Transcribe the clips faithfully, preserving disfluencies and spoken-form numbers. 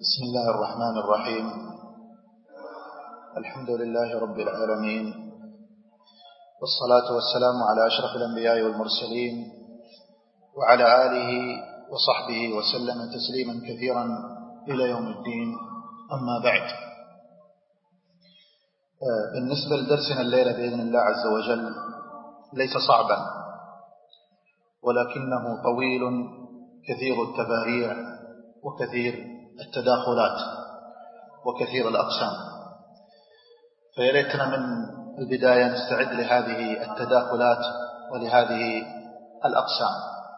بسم الله الرحمن الرحيم. الحمد لله رب العالمين، والصلاة والسلام على أشرف الأنبياء والمرسلين وعلى آله وصحبه وسلم تسليما كثيرا إلى يوم الدين. أما بعد، بالنسبة لدرسنا الليلة بإذن الله عز وجل ليس صعبا، ولكنه طويل كثير التباريع وكثير التداخلات وكثير الأقسام، فياريتنا من البداية نستعد لهذه التداخلات ولهذه الأقسام.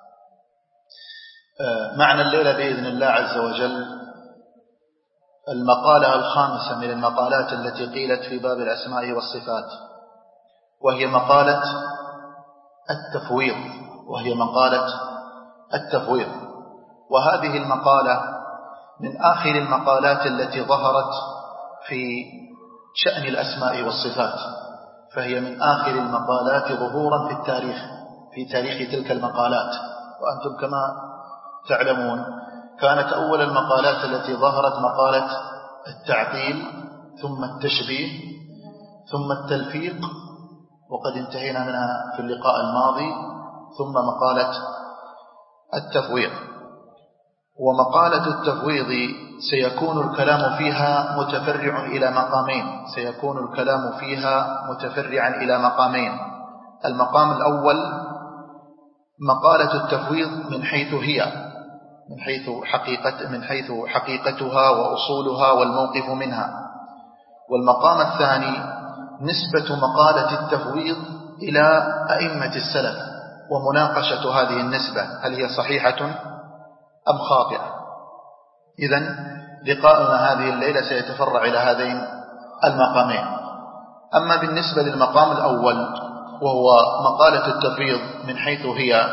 معنى الليلة بإذن الله عز وجل المقالة الخامسة من المقالات التي قيلت في باب الأسماء والصفات، وهي مقالة التفويض وهي مقالة التفويض وهذه المقالة من آخر المقالات التي ظهرت في شأن الأسماء والصفات، فهي من آخر المقالات ظهورا في التاريخ في تاريخ تلك المقالات. وأنتم كما تعلمون كانت أول المقالات التي ظهرت مقالة التعطيل، ثم التشبيه، ثم التلفيق، وقد انتهينا منها في اللقاء الماضي، ثم مقالة التفويض. ومقالة التفويض سيكون الكلام فيها متفرع إلى مقامين سيكون الكلام فيها متفرعا إلى مقامين المقام الأول مقالة التفويض من حيث هي من حيث حقيقة من حيث حقيقتها وأصولها والموقف منها. والمقام الثاني نسبة مقالة التفويض إلى أئمة السلف ومناقشة هذه النسبة، هل هي صحيحة أم خاطئة؟ إذن لقاؤنا هذه الليلة سيتفرع إلى هذين المقامين. أما بالنسبة للمقام الأول وهو مقالة التفويض من حيث هي،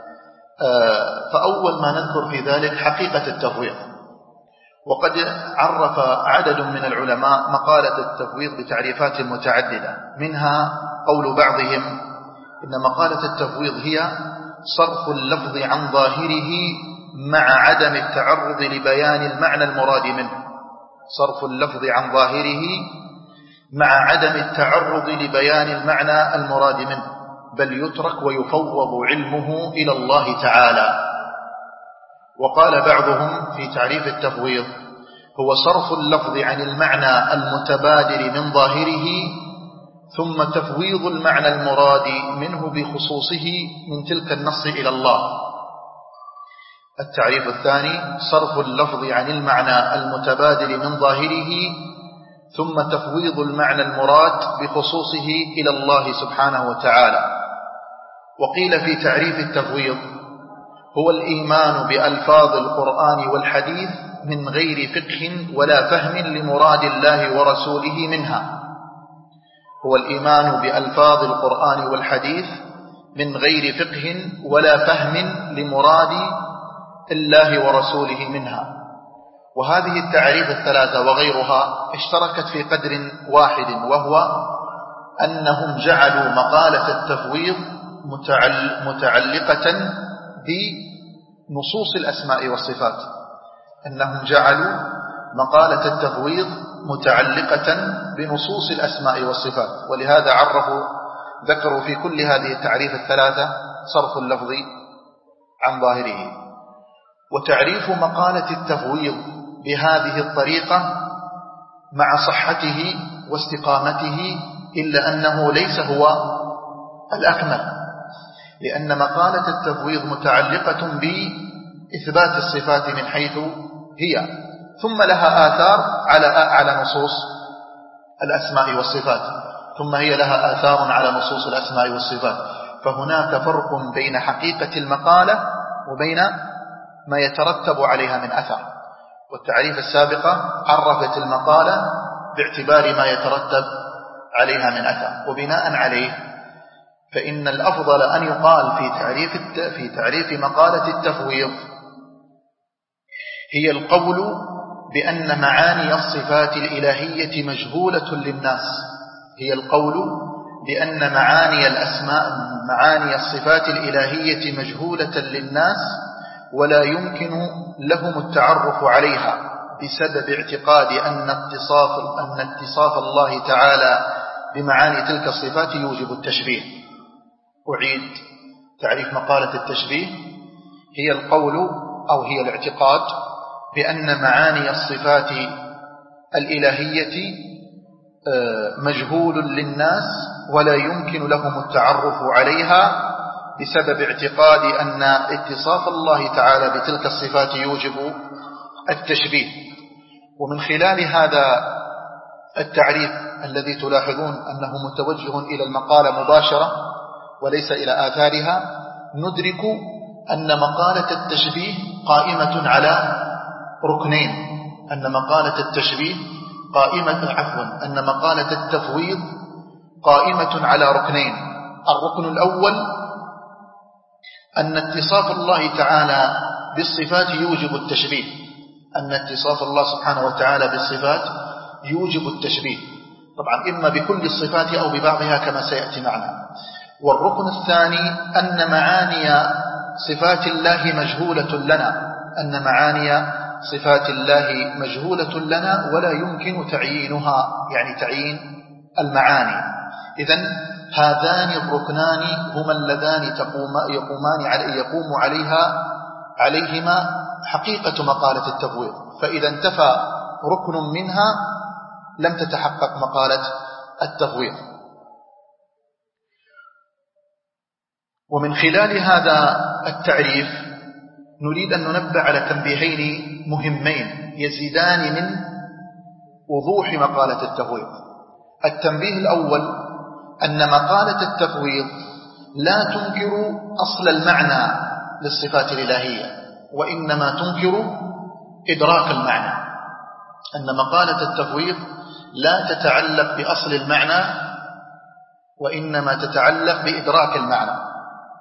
فأول ما نذكر في ذلك حقيقة التفويض. وقد عرف عدد من العلماء مقالة التفويض بتعريفات متعددة، منها قول بعضهم إن مقالة التفويض هي صرف اللفظ عن ظاهره مع عدم التعرض لبيان المعنى المراد منه صرف اللفظ عن ظاهره مع عدم التعرض لبيان المعنى المراد منه بل يترك ويفوض علمه إلى الله تعالى. وقال بعضهم في تعريف التفويض هو صرف اللفظ عن المعنى المتبادر من ظاهره ثم تفويض المعنى المراد منه بخصوصه من تلك النص إلى الله. التعريف الثاني صرف اللفظ عن المعنى المتبادل من ظاهره ثم تفويض المعنى المراد بخصوصه إلى الله سبحانه وتعالى. وقيل في تعريف التفويض هو الإيمان بألفاظ القرآن والحديث من غير فقه ولا فهم لمراد الله ورسوله منها هو الإيمان بألفاظ القرآن والحديث من غير فقه ولا فهم لمراد الله ورسوله منها. وهذه التعريف الثلاثة وغيرها اشتركت في قدر واحد، وهو أنهم جعلوا مقالة التفويض متعلقة بنصوص الأسماء والصفات أنهم جعلوا مقالة التفويض متعلقة بنصوص الأسماء والصفات ولهذا عرفوا ذكروا في كل هذه التعريف الثلاثة صرف اللفظ عن ظاهره. وتعريف مقالة التفويض بهذه الطريقة مع صحته واستقامته إلا أنه ليس هو الأكمل، لأن مقالة التفويض متعلقة بإثبات الصفات من حيث هي، ثم لها آثار على على نصوص الأسماء والصفات ثم هي لها آثار على نصوص الأسماء والصفات. فهناك فرق بين حقيقة المقالة وبين ما يترتب عليها من أثر. والتعريف السابقة عرفت المقالة باعتبار ما يترتب عليها من أثر، وبناء عليه فإن الأفضل أن يقال في تعريف في تعريف مقالة التفويض هي القول بأن معاني الصفات الإلهية مجهولة للناس هي القول بأن معاني الأسماء معاني الصفات الإلهية مجهولة للناس ولا يمكن لهم التعرف عليها بسبب اعتقاد أن اتصاف, أن اتصاف الله تعالى بمعاني تلك الصفات يوجب التشبيه. أعيد تعريف مقالة التشبيه: هي القول أو هي الاعتقاد بأن معاني الصفات الإلهية مجهول للناس ولا يمكن لهم التعرف عليها بسبب اعتقاد أن اتصاف الله تعالى بتلك الصفات يوجب التشبيه. ومن خلال هذا التعريف الذي تلاحظون أنه متوجه إلى المقالة مباشرة وليس إلى آثارها، ندرك أن مقالة التشبيه قائمة على ركنين، أن مقالة التشبيه قائمة عفوا أن مقالة التفويض قائمة على ركنين. الركن الأول أن اتصاف الله تعالى بالصفات يوجب التشبيه، أن اتصاف الله سبحانه وتعالى بالصفات يوجب التشبيه، طبعا إما بكل الصفات أو ببعضها كما سيأتي معنا. والركن الثاني أن معاني صفات الله مجهولة لنا، أن معاني صفات الله مجهولة لنا ولا يمكن تعيينها، يعني تعيين المعاني. إذن هذان الركنان هما اللذان تقوم يقومان علي يقوم عليها عليهما حقيقة مقالة التفويض، فإذا انتفى ركن منها لم تتحقق مقالة التفويض. ومن خلال هذا التعريف نريد أن ننبه على تنبيهين مهمين يزيدان من وضوح مقالة التفويض. التنبيه الأول أن مقالة التفويض لا تنكر أصل المعنى للصفات الإلهية، وإنما تنكر إدراك المعنى. أن مقالة التفويض لا تتعلق بأصل المعنى وإنما تتعلق بإدراك المعنى.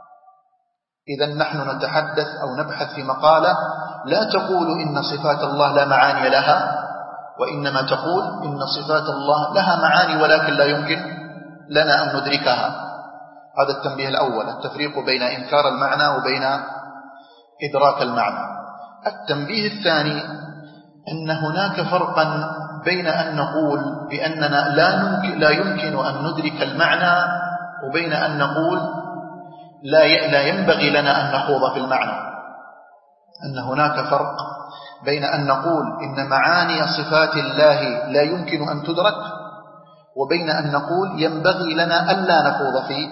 إذن نحن نتحدث أو نبحث في مقالة لا تقول إن صفات الله لا معاني لها، وإنما تقول إن صفات الله لها معاني ولكن لا يمكن لنا أن ندركها. هذا التنبيه الأول، التفريق بين إنكار المعنى وبين إدراك المعنى. التنبيه الثاني أن هناك فرقا بين أن نقول بأننا لا, لا يمكن أن ندرك المعنى وبين أن نقول لا لا ينبغي لنا أن نخوض في المعنى. أن هناك فرق بين أن نقول إن معاني صفات الله لا يمكن أن تدرك وبين أن نقول ينبغي لنا ألا نخوض في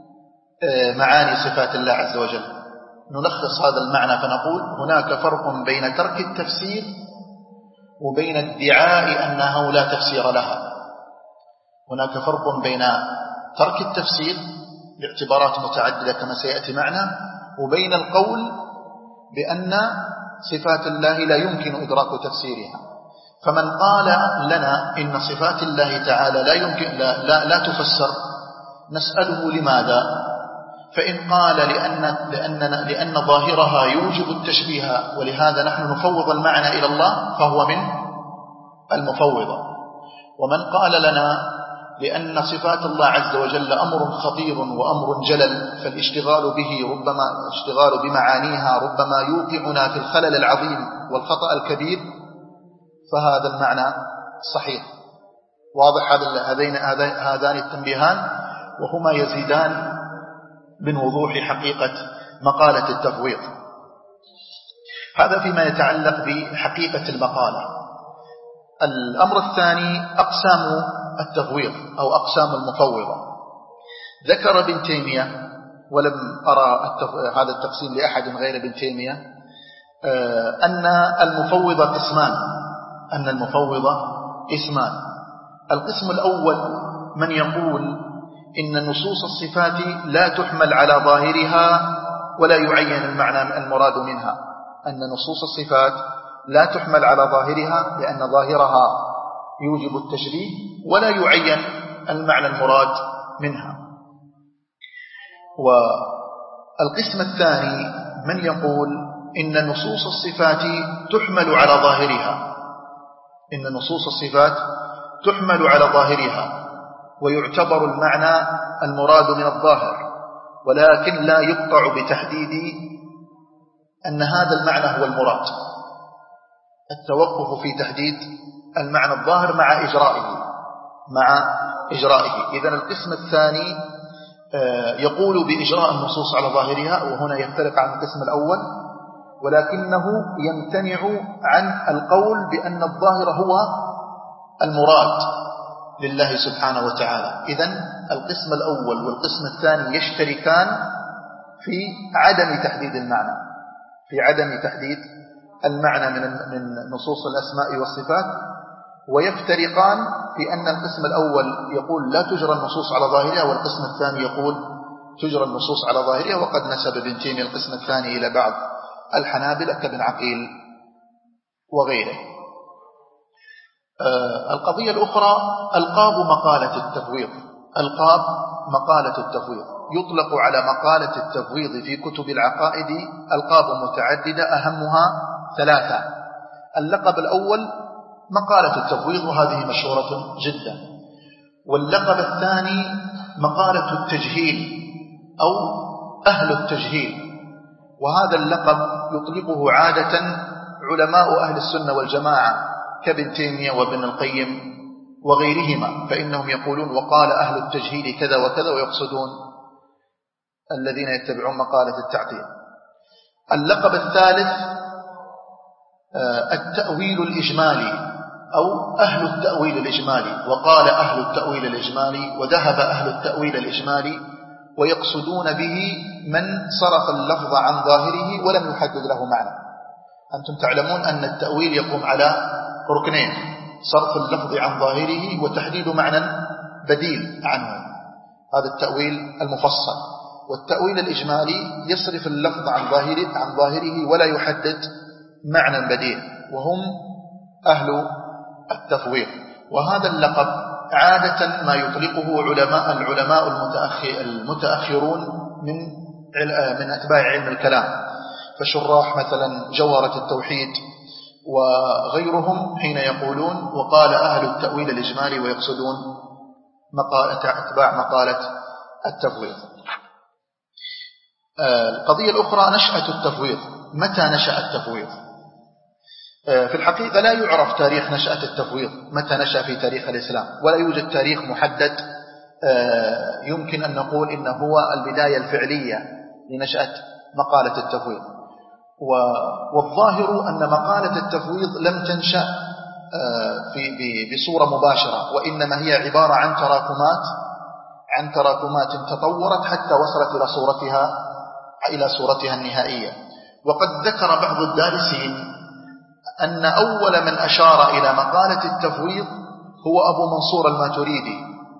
معاني صفات الله عز وجل. نلخص هذا المعنى فنقول هناك فرق بين ترك التفسير وبين ادعاء أنه لا تفسير لها. هناك فرق بين ترك التفسير باعتبارات متعددة كما سيأتي معنا وبين القول بأن صفات الله لا يمكن إدراك تفسيرها. فمن قال لنا إن صفات الله تعالى لا يمكن لا, لا, لا تفسر نسأله لماذا؟ فإن قال لأن, لأننا لأن ظاهرها يوجب التشبيه ولهذا نحن نفوض المعنى إلى الله فهو من المفوضة. ومن قال لنا لأن صفات الله عز وجل أمر خطير وأمر جلل فالاشتغال به ربما اشتغال بمعانيها ربما يوقعنا في الخلل العظيم والخطأ الكبير، فهذا المعنى صحيح. واضح هذين هذان التنبيهان وهما يزيدان من وضوح حقيقة مقالة التفويض. هذا فيما يتعلق بحقيقة المقالة. الأمر الثاني أقسام التفويض أو أقسام المفوضة. ذكر ابن تيمية، ولم أرى هذا التقسيم لأحد غير ابن تيمية، أن المفوضة قسمان أن المفوضة قسمان. القسم الأول من يقول إن نصوص الصفات لا تحمل على ظاهرها ولا يعين المعنى المراد منها، أن نصوص الصفات لا تحمل على ظاهرها لأن ظاهرها يوجب التشبيه ولا يعين المعنى المراد منها. والقسم الثاني من يقول إن نصوص الصفات تحمل على ظاهرها إن نصوص الصفات تحمل على ظاهرها ويعتبر المعنى المراد من الظاهر، ولكن لا يقطع بتحديد أن هذا المعنى هو المراد. التوقف في تحديد المعنى الظاهر مع إجرائه مع إجرائه. إذن القسم الثاني يقول بإجراء النصوص على ظاهرها، وهنا يختلف عن القسم الأول، ولكنه يمتنع عن القول بأن الظاهر هو المراد لله سبحانه وتعالى. إذن القسم الأول والقسم الثاني يشتركان في عدم تحديد المعنى في عدم تحديد المعنى من من نصوص الأسماء والصفات، ويفترقان في أن القسم الأول يقول لا تجرى النصوص على ظاهرها، والقسم الثاني يقول تجرى النصوص على ظاهرها. وقد نسب ابن تيمية القسم الثاني إلى بعض الحنابلة كابن عقيل وغيره. آه القضية الأخرى ألقاب مقالة التفويض. ألقاب مقالة التفويض يطلق على مقالة التفويض في كتب العقائد ألقاب متعددة، أهمها ثلاثة. اللقب الأول مقالة التفويض، وهذه مشهورة جدا. واللقب الثاني مقالة التجهيل أو أهل التجهيل، وهذا اللقب يطلقه عادة علماء أهل السنة والجماعة كابن تيمية وابن القيم وغيرهما، فإنهم يقولون وقال أهل التجهيل كذا وكذا، ويقصدون الذين يتبعون مقالة التعطيل. اللقب الثالث التأويل الإجمالي أو أهل التأويل الإجمالي، وقال أهل التأويل الإجمالي وذهب أهل التأويل الإجمالي، ويقصدون به من صرف اللفظ عن ظاهره ولم يحدد له معنى. أنتم تعلمون أن التأويل يقوم على ركنين: صرف اللفظ عن ظاهره وتحديد معنى بديل عنه، هذا التأويل المفصل. والتأويل الإجمالي يصرف اللفظ عن ظاهره, عن ظاهره ولا يحدد معنى بديل، وهم أهل التفويض. وهذا اللقب عادة ما يطلقه علماء العلماء المتأخرون من من أتباع علم الكلام، فشراح مثلا جوهرة التوحيد وغيرهم حين يقولون وقال أهل التأويل الإجمالي، ويقصدون أتباع مقالة التفويض. القضية الأخرى نشأة التفويض. متى نشأ التفويض؟ في الحقيقة لا يعرف تاريخ نشأة التفويض متى نشأ في تاريخ الإسلام، ولا يوجد تاريخ محدد يمكن أن نقول إنه هو البداية الفعلية لنشأة مقالة التفويض. والظاهر أن مقالة التفويض لم تنشأ بصورة مباشرة، وإنما هي عبارة عن تراكمات عن تراكمات تطورت حتى وصلت إلى صورتها إلى صورتها النهائية. وقد ذكر بعض الدارسين أن أول من أشار إلى مقالة التفويض هو أبو منصور الماتريدي،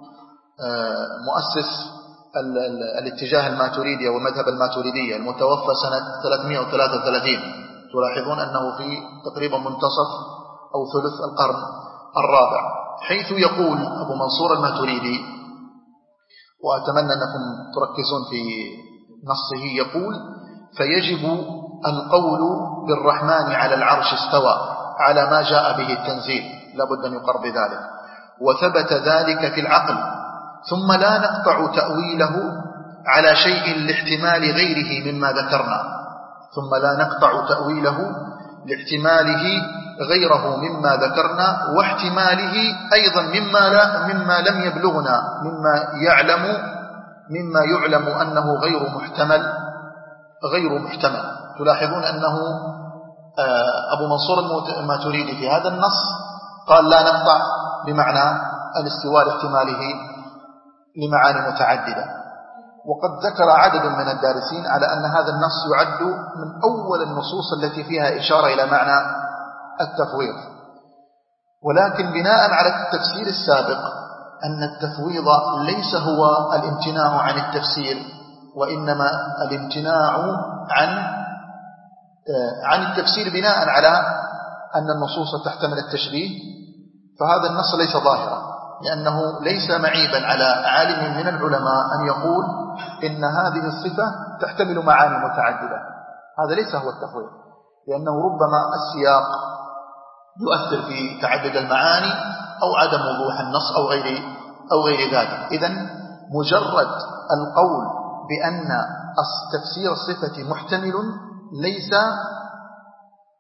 مؤسس الاتجاه الماتريدي أو المذهب الماتريدي، المتوفى سنة ثلاثمائة وثلاثة وثلاثين. تلاحظون أنه في تقريبا منتصف أو ثلث القرن الرابع، حيث يقول أبو منصور الماتريدي، وأتمنى أنكم تركزون في نصه، يقول: فيجب القول بالرحمن على العرش استوى على ما جاء به التنزيل، لابد أن يقر بذلك، وثبت ذلك في العقل، ثم لا نقطع تأويله على شيء لاحتمال غيره مما ذكرنا ثم لا نقطع تأويله لاحتماله غيره مما ذكرنا واحتماله أيضا مما, لا مما لم يبلغنا مما يعلم مما يعلم أنه غير محتمل غير محتمل. تلاحظون أنه أبو منصور الماتريدي في هذا النص قال لا نقطع بمعنى الاستواء لاحتماله لمعاني متعددة. وقد ذكر عدد من الدارسين على أن هذا النص يعد من أول النصوص التي فيها إشارة إلى معنى التفويض، ولكن بناء على التفسير السابق أن التفويض ليس هو الامتناع عن التفسير، وإنما الامتناع عن عن التفسير بناء على أن النصوص تحتمل التشبيه، فهذا النص ليس ظاهرا، لأنه ليس معيبا على عالم من العلماء أن يقول إن هذه الصفة تحتمل معاني متعددة. هذا ليس هو التفويض، لأنه ربما السياق يؤثر في تعدد المعاني أو عدم وضوح النص أو غير أو غير ذلك. إذن مجرد القول بأن تفسير الصفة محتمل ليس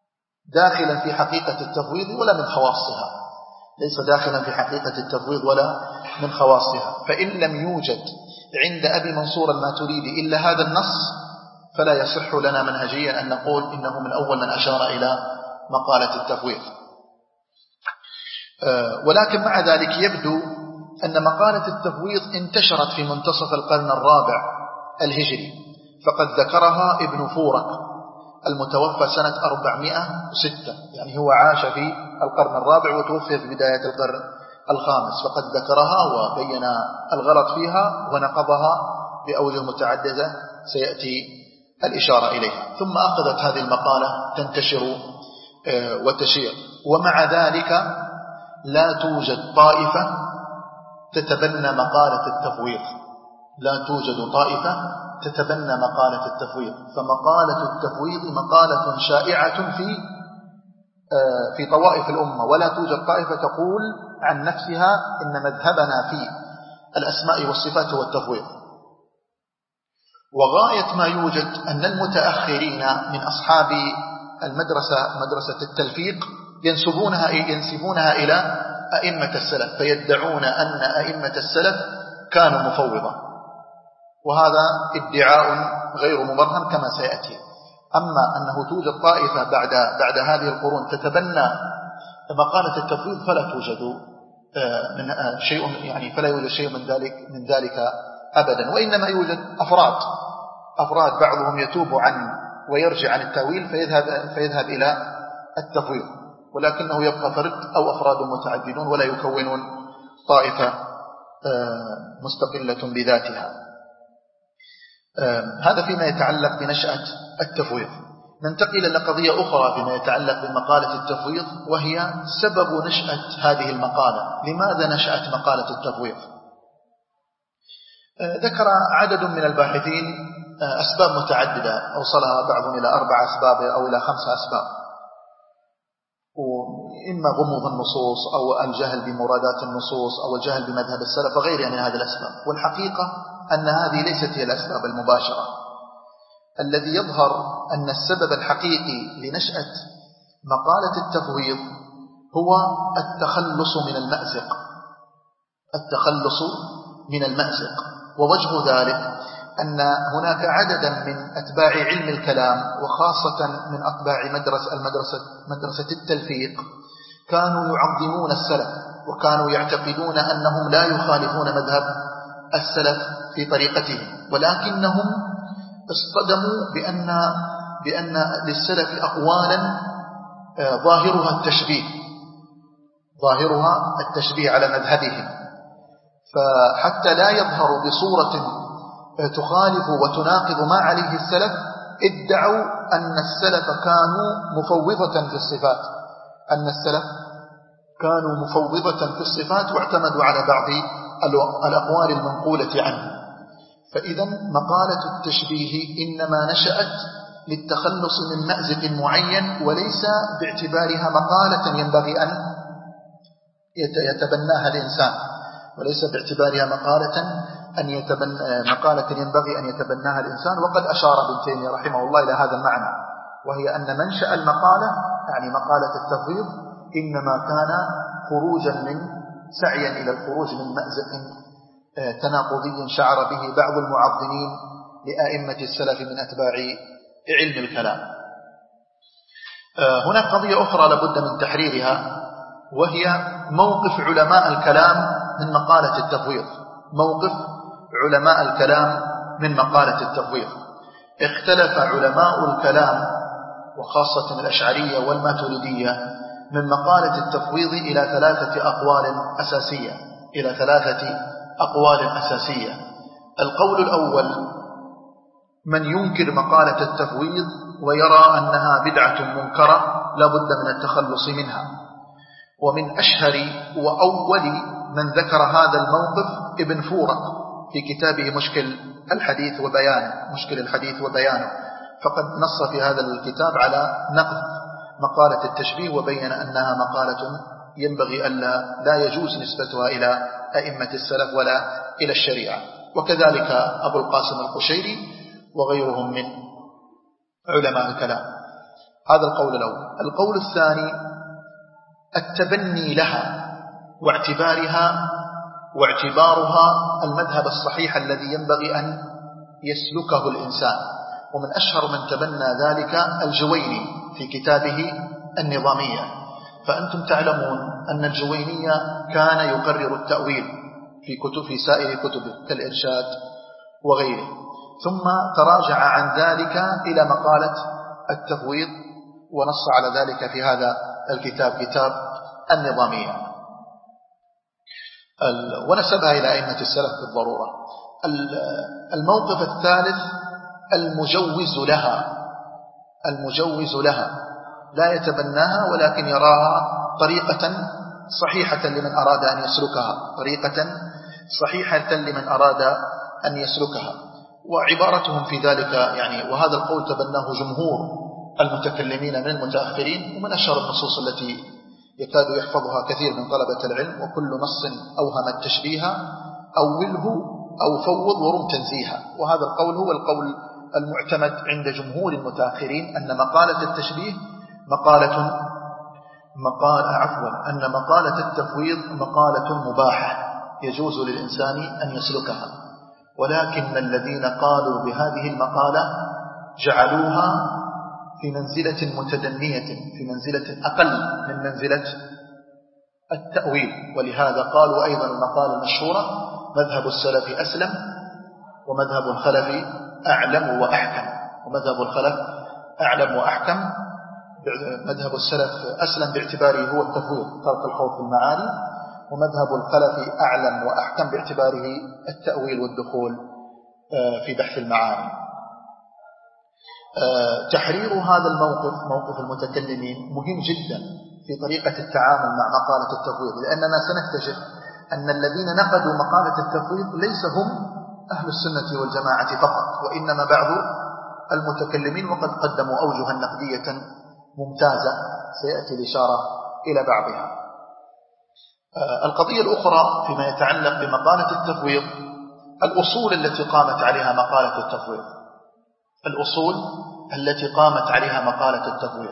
داخلا في حقيقة التفويض ولا من خواصها، ليس داخلا في حقيقة التفويض ولا من خواصها. فإن لم يوجد عند أبي منصور الماتريدي إلا هذا النص فلا يصح لنا منهجيا أن نقول إنه من أول من أشار إلى مقالة التفويض. ولكن مع ذلك يبدو أن مقالة التفويض انتشرت في منتصف القرن الرابع الهجري، فقد ذكرها ابن فورك المتوفى سنة أربعمائة وستة، يعني هو عاش في القرن الرابع وتوفي في بداية القرن الخامس، فقد ذكرها وبين الغلط فيها ونقضها بأوجه متعددة سيأتي الإشارة إليها. ثم أخذت هذه المقالة تنتشر وتشير، ومع ذلك لا توجد طائفة تتبنى مقالة التفويض، لا توجد طائفة تتبنى مقالة التفويض. فمقالة التفويض مقالة شائعة في في طوائف الأمة، ولا توجد طائفة تقول عن نفسها إن مذهبنا في الأسماء والصفات هو التفويض. وغاية ما يوجد أن المتأخرين من أصحاب المدرسة مدرسة التلفيق ينسبونها ينسبونها إلى أئمة السلف، فيدعون أن أئمة السلف كانوا مفوضة، وهذا ادعاء غير مبرهن كما سيأتي. أما أنه توجد طائفة بعد بعد هذه القرون تتبنى مقالة التفويض فلا توجد من شيء، يعني فلا يوجد شيء من ذلك من ذلك أبدا، وإنما يوجد أفراد أفراد بعضهم يتوب عن ويرجع عن التأويل فيذهب فيذهب إلى التفويض، ولكنه يبقى فرد أو أفراد متعددون ولا يكونون طائفة مستقلة بذاتها. هذا فيما يتعلق بنشأة التفويض. ننتقل إلى قضية أخرى فيما يتعلق بمقالة التفويض، وهي سبب نشأة هذه المقالة. لماذا نشأت مقالة التفويض؟ ذكر عدد من الباحثين أسباب متعددة أوصلها بعضهم إلى أربع أسباب أو إلى خمسة أسباب، وإما غموض النصوص أو الجهل بمرادات النصوص أو الجهل بمذهب السلف وغيرها من هذه الأسباب. والحقيقة أن هذه ليست هي الأسباب المباشرة. الذي يظهر أن السبب الحقيقي لنشأة مقالة التفويض هو التخلص من المأزق التخلص من المأزق ووجه ذلك أن هناك عددا من أتباع علم الكلام، وخاصة من أتباع مدرسة المدرسة مدرسة التلفيق، كانوا يعظمون السلف وكانوا يعتقدون أنهم لا يخالفون مذهب السلف في طريقتهم، ولكنهم اصطدموا بأن بأن للسلف أقوالا ظاهرها التشبيه ظاهرها التشبيه على مذهبهم، فحتى لا يظهر بصورة تخالف وتناقض ما عليه السلف ادعوا أن السلف كانوا مفوضة في الصفات أن السلف كانوا مفوضة في الصفات واعتمدوا على بعض الأقوال المنقولة عنه. فإذا مقالة التشبيه إنما نشأت للتخلص من مأزق معين، وليس باعتبارها مقالة ينبغي أن يتبناها الإنسان وليس باعتبارها مقالة أن يتبنى مقالة ينبغي أن يتبناها الإنسان. وقد أشار ابن تيمية رحمه الله إلى هذا المعنى، وهي أن منشأ المقالة يعني مقالة التفويض إنما كان خروجا من سعيا إلى الخروج من مأزق تناقضي شعر به بعض المعظمين لأئمة السلف من أتباع علم الكلام. هناك قضية أخرى لابد من تحريرها، وهي موقف علماء الكلام من مقالة التفويض موقف علماء الكلام من مقالة التفويض. اختلف علماء الكلام وخاصة الأشعرية والماتريدية من مقالة التفويض إلى ثلاثة أقوال أساسية إلى ثلاثة أقوال أساسية. القول الأول من ينكر مقالة التفويض ويرى أنها بدعة منكرة لا بد من التخلص منها، ومن أشهر وأول من ذكر هذا الموقف ابن فورك في كتابه مشكل الحديث وبيانه مشكل الحديث وبيانه فقد نص في هذا الكتاب على نقد مقالة التشبيه، وبين أنها مقالة ينبغي ألا لا يجوز نسبتها إلى أئمة السلف ولا إلى الشريعة. وكذلك أبو القاسم القشيري وغيرهم من علماء الكلام. هذا القول الأول. القول الثاني التبني لها واعتبارها واعتبارها المذهب الصحيح الذي ينبغي أن يسلكه الإنسان. ومن أشهر من تبنى ذلك الجويني في كتابه النظامية. فأنتم تعلمون أن الجويني كان يقرر التأويل في كتب في سائر كتبه كالإرشاد وغيره، ثم تراجع عن ذلك إلى مقالة التفويض ونص على ذلك في هذا الكتاب كتاب النظامية، ونسبها إلى أئمة السلف بالضرورة. الموقف الثالث المجوز لها، المجوز لها لا يتبناها ولكن يراها طريقة صحيحة لمن أراد أن يسلكها، طريقة صحيحة لمن أراد أن يسلكها. وعبارتهم في ذلك يعني، وهذا القول تبناه جمهور المتكلمين من المتأخرين، ومن أشهر النصوص التي يكاد يحفظها كثير من طلبة العلم: وكل نص أوهم التشبيه أوله أو فوض ورم تنزيها. وهذا القول هو القول المعتمد عند جمهور المتأخرين، أن مقالة التشبيه مقالة مقال عفوا أن مقالة التفويض مقالة مباحة يجوز للإنسان أن يسلكها. ولكن الذين قالوا بهذه المقالة جعلوها في منزلة متدنية، في منزلة أقل من منزلة التأويل. ولهذا قالوا أيضا المقالة المشهورة: مذهب السلف أسلم ومذهب الخلف أعلم وأحكم. ومذهب الخلف أعلم وأحكم، مذهب السلف أسلم باعتباره هو التفويض ترك الخوض في المعاني، ومذهب الخلف أعلم وأحكم باعتباره التأويل والدخول في بحث المعاني. تحرير هذا الموقف، موقف المتكلمين، مهم جدا في طريقة التعامل مع مقالة التفويض، لأننا سنكتشف أن الذين نقدوا مقالة التفويض ليس هم أهل السنة والجماعة فقط، وإنما بعض المتكلمين، وقد قدموا أوجها نقدية ممتازة سيأتي الإشارة إلى بعضها. القضية الأخرى فيما يتعلق بمقالة التفويض الأصول التي قامت عليها مقالة التفويض، الأصول التي قامت عليها مقالة التفويض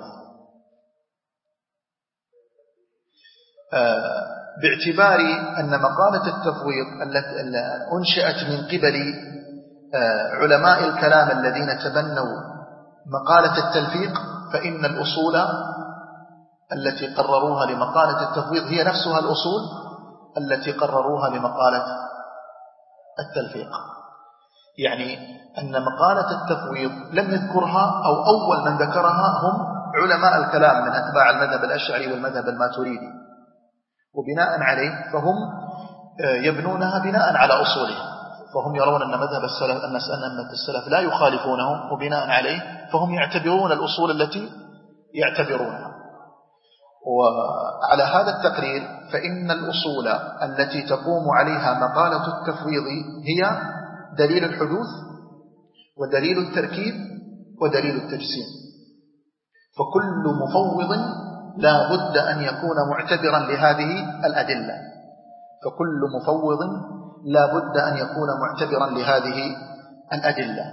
باعتبار أن مقالة التفويض التي أنشئت من قبل علماء الكلام الذين تبنوا مقالة التلفيق، فإن الأصول التي قرروها لمقالة التفويض هي نفسها الأصول التي قرروها لمقالة التلفيق. يعني أن مقالة التفويض لم يذكرها، أو أول من ذكرها هم علماء الكلام من أتباع المذهب الأشعري والمذهب الماتريدي، وبناء عليه فهم يبنونها بناء على أصولهم، فهم يرون أن مذهب السلف أن السلف لا يخالفونهم، وبناء عليه فهم يعتبرون الأصول التي يعتبرونها. وعلى هذا التقرير فإن الأصول التي تقوم عليها مقالة التفويض هي دليل الحدوث ودليل التركيب ودليل التجسيم. فكل مفوض لا بد أن يكون معتبرا لهذه الأدلة، فكل مفوض لا بد أن يكون معتبرا لهذه الأدلة.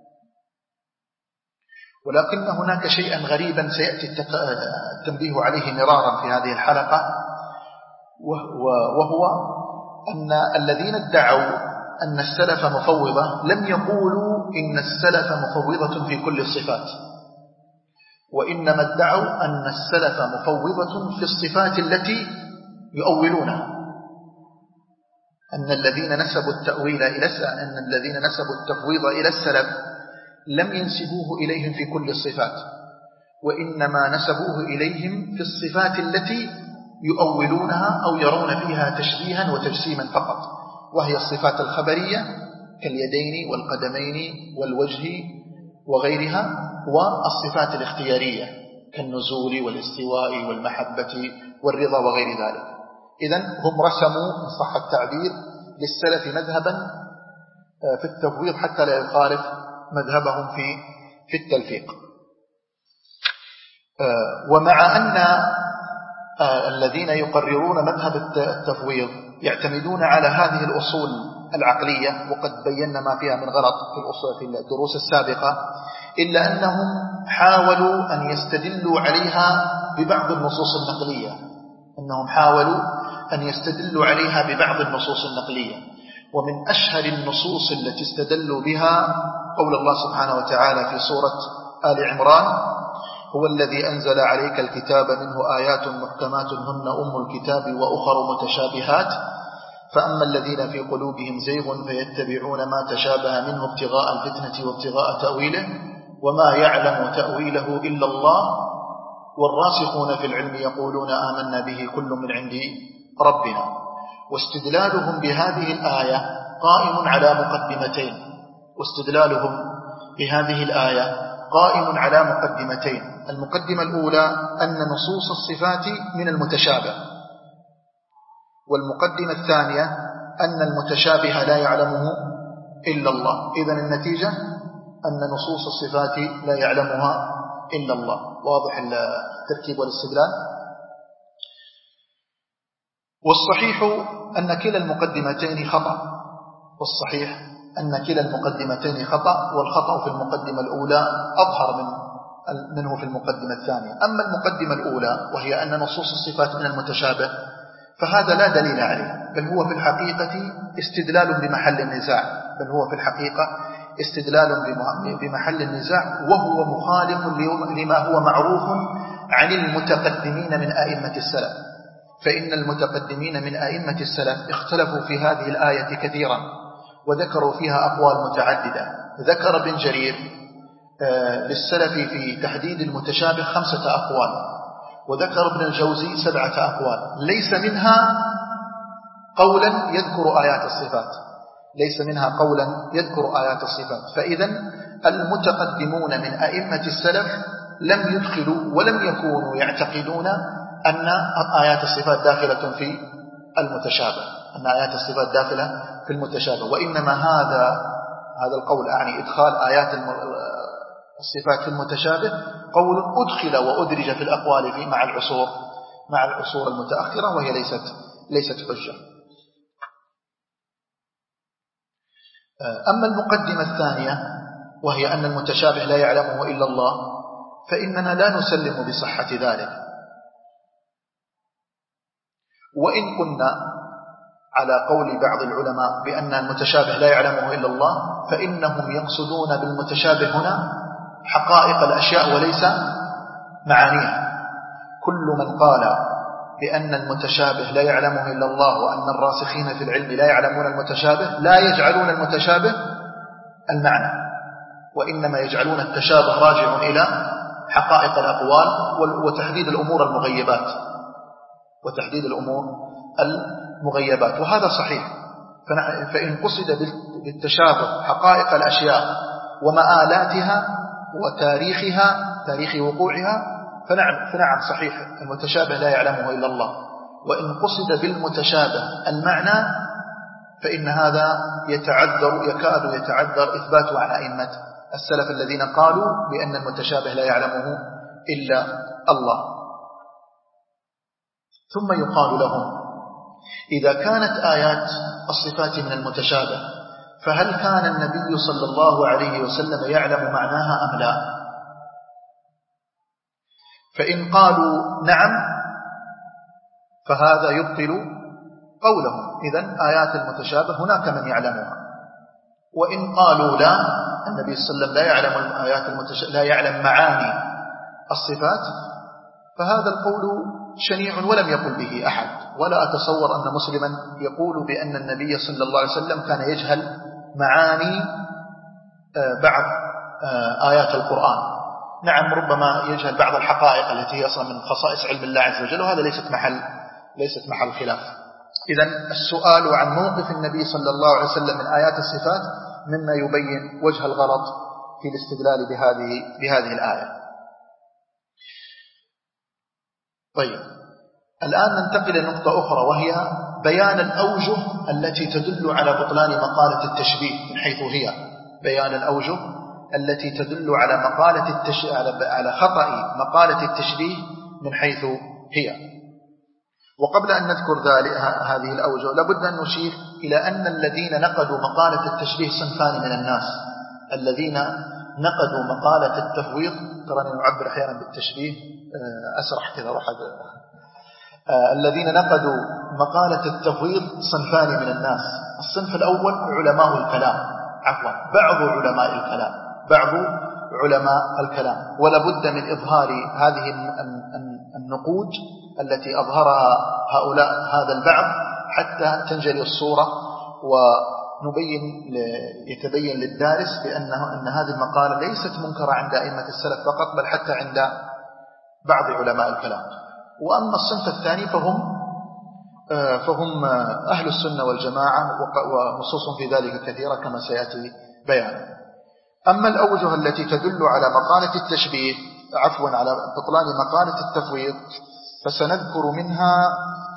ولكن هناك شيئا غريبا سيأتي التنبيه عليه مرارا في هذه الحلقة، وهو أن الذين ادعوا أن السلف مفوضة لم يقولوا إن السلف مفوضة في كل الصفات، وإنما ادعوا أن السلف مفوضة في الصفات التي يؤولونها. أن الذين نسبوا التأويل إلى أن الذين نسبوا التفويض إلى السلف لم ينسبوه إليهم في كل الصفات، وإنما نسبوه إليهم في الصفات التي يؤولونها أو يرون فيها تشبيها وتجسيما فقط، وهي الصفات الخبرية كاليدين والقدمين والوجه وغيرها، والصفات الاختيارية كالنزول والاستواء والمحبة والرضا وغير ذلك. إذن هم رسموا إن صح التعبير للسلف مذهبا في التفويض حتى لا يخالف مذهبهم في في التلفيق. ومع أن الذين يقررون مذهب التفويض يعتمدون على هذه الأصول العقلية، وقد بينا ما فيها من غلط في الأصول في الدروس السابقة، إلا أنهم حاولوا أن يستدلوا عليها ببعض النصوص النقلية أنهم حاولوا أن يستدلوا عليها ببعض النصوص النقلية ومن أشهر النصوص التي استدلوا بها قول الله سبحانه وتعالى في سورة آل عمران: هو الذي أنزل عليك الكتاب منه آيات محكمات هن أم الكتاب وأخر متشابهات فأما الذين في قلوبهم زيغ فيتبعون ما تشابه منه ابتغاء الفتنة وابتغاء تأويله وما يعلم تأويله إلا الله والراسخون في العلم يقولون آمنا به كل من عند ربنا. واستدلالهم بهذه الآية قائم على مقدمتين واستدلالهم بهذه الآية قائم على مقدمتين المقدمة الأولى أن نصوص الصفات من المتشابه، والمقدمة الثانية أن المتشابه لا يعلمه إلا الله. إذن النتيجة أن نصوص الصفات لا يعلمها إلا الله. واضح التركيب والاستدلال؟ والصحيح أن كلا المقدمتين خطأ والصحيح أن كلا المقدمتين خطأ والخطأ في المقدمة الأولى أظهر من منه في المقدمة الثانية. أما المقدمة الأولى وهي أن نصوص الصفات من المتشابه فهذا لا دليل عليه، بل هو في الحقيقة استدلال بمحل النزاع بل هو في الحقيقة استدلال بمحل النزاع وهو مخالف لما هو معروف عن المتقدمين من أئمة السلف. فإن المتقدمين من أئمة السلف اختلفوا في هذه الآية كثيرا وذكروا فيها أقوال متعددة. ذكر ابن جرير للسلف في تحديد المتشابه خمسة أقوال، وذكر ابن الجوزي سبعة أقوال، ليس منها قولا يذكر آيات الصفات ليس منها قولا يذكر آيات الصفات. فإذا المتقدمون من أئمة السلف لم يدخلوا ولم يكونوا يعتقدون أن آيات الصفات داخلة في المتشابه أن آيات الصفات داخلة في المتشابه وإنما هذا هذا القول أعني إدخال آيات الصفات في المتشابه قول أدخل وأدرج في الأقوال في مع العصور مع العصور المتأخرة وهي ليست ليست حجة. أما المقدمة الثانية وهي أن المتشابه لا يعلمه إلا الله فإننا لا نسلم بصحة ذلك، وإن كنا على قول بعض العلماء بأن المتشابه لا يعلمه إلا الله فإنهم يقصدون بالمتشابه هنا حقائق الأشياء وليس معانيها. كل من قال بأن المتشابه لا يعلمه إلا الله وأن الراسخين في العلم لا يعلمون المتشابه لا يجعلون المتشابه المعنى، وإنما يجعلون التشابه راجع إلى حقائق الأقوال وتحديد الأمور المغيبات وتحديد الأمور المغيبات وهذا صحيح. فإن قصد بالتشابه حقائق الأشياء ومآلاتها وتاريخها تاريخ وقوعها فنعم, فنعم صحيح المتشابه لا يعلمه إلا الله. وإن قصد بالمتشابه المعنى فإن هذا يتعذر يكاد يتعذر إثباته عن أئمة السلف الذين قالوا بأن المتشابه لا يعلمه إلا الله. ثم يقال لهم إذا كانت آيات الصفات من المتشابه فهل كان النبي صلى الله عليه وسلم يعلم معناها أم لا؟ فإن قالوا نعم فهذا يبطل قولهم، إذن آيات المتشابه هناك من يعلمها. وإن قالوا لا النبي صلى الله عليه وسلم لا يعلم الآيات المتشابه لا يعلم معاني الصفات فهذا القول شنيع ولم يقل به أحد، ولا أتصور أن مسلما يقول بأن النبي صلى الله عليه وسلم كان يجهل معاني بعض آيات القرآن. نعم ربما يجهل بعض الحقائق التي هي أصلا من خصائص علم الله عز وجل وهذا ليست محل ليست محل خلاف. إذن السؤال عن موقف النبي صلى الله عليه وسلم من آيات الصفات مما يبين وجه الغلط في الاستدلال بهذه بهذه الآية. طيب الآن ننتقل إلى نقطة أخرى وهي بيان الأوجه التي تدل على بطلان مقالة التشبيه من حيث هي بيان الأوجه التي تدل على مقالة التش... على... على خطأ مقالة التشبيه من حيث هي. وقبل أن نذكر ذلك هذه الأوجه لابد أن نشير إلى أن الذين نقدوا مقالة التشبيه صنفان من الناس. الذين نقدوا مقالة التفويض، تراني نعبر أحيانا بالتشبيه أسرح كذا واحد، الذين نقدوا مقالة التفويض صنفان من الناس. الصنف الأول علماء الكلام، عفوا بعض علماء الكلام، بعض علماء الكلام، ولا بد من إظهار هذه النقود التي أظهرها هؤلاء هذا البعض حتى تنجلي الصورة ونبين يتبين للدارس بأنه أن هذه المقالة ليست منكرة عند أئمة السلف فقط، بل حتى عند بعض علماء الكلام. وأما الصنف الثاني فهم فهم أهل السنة والجماعة، ونصوص في ذلك كثيرة كما سيأتي بيان. أما الأوجه التي تدل على مقالة التشبيه عفوا على بطلان مقالة التفويض فسنذكر منها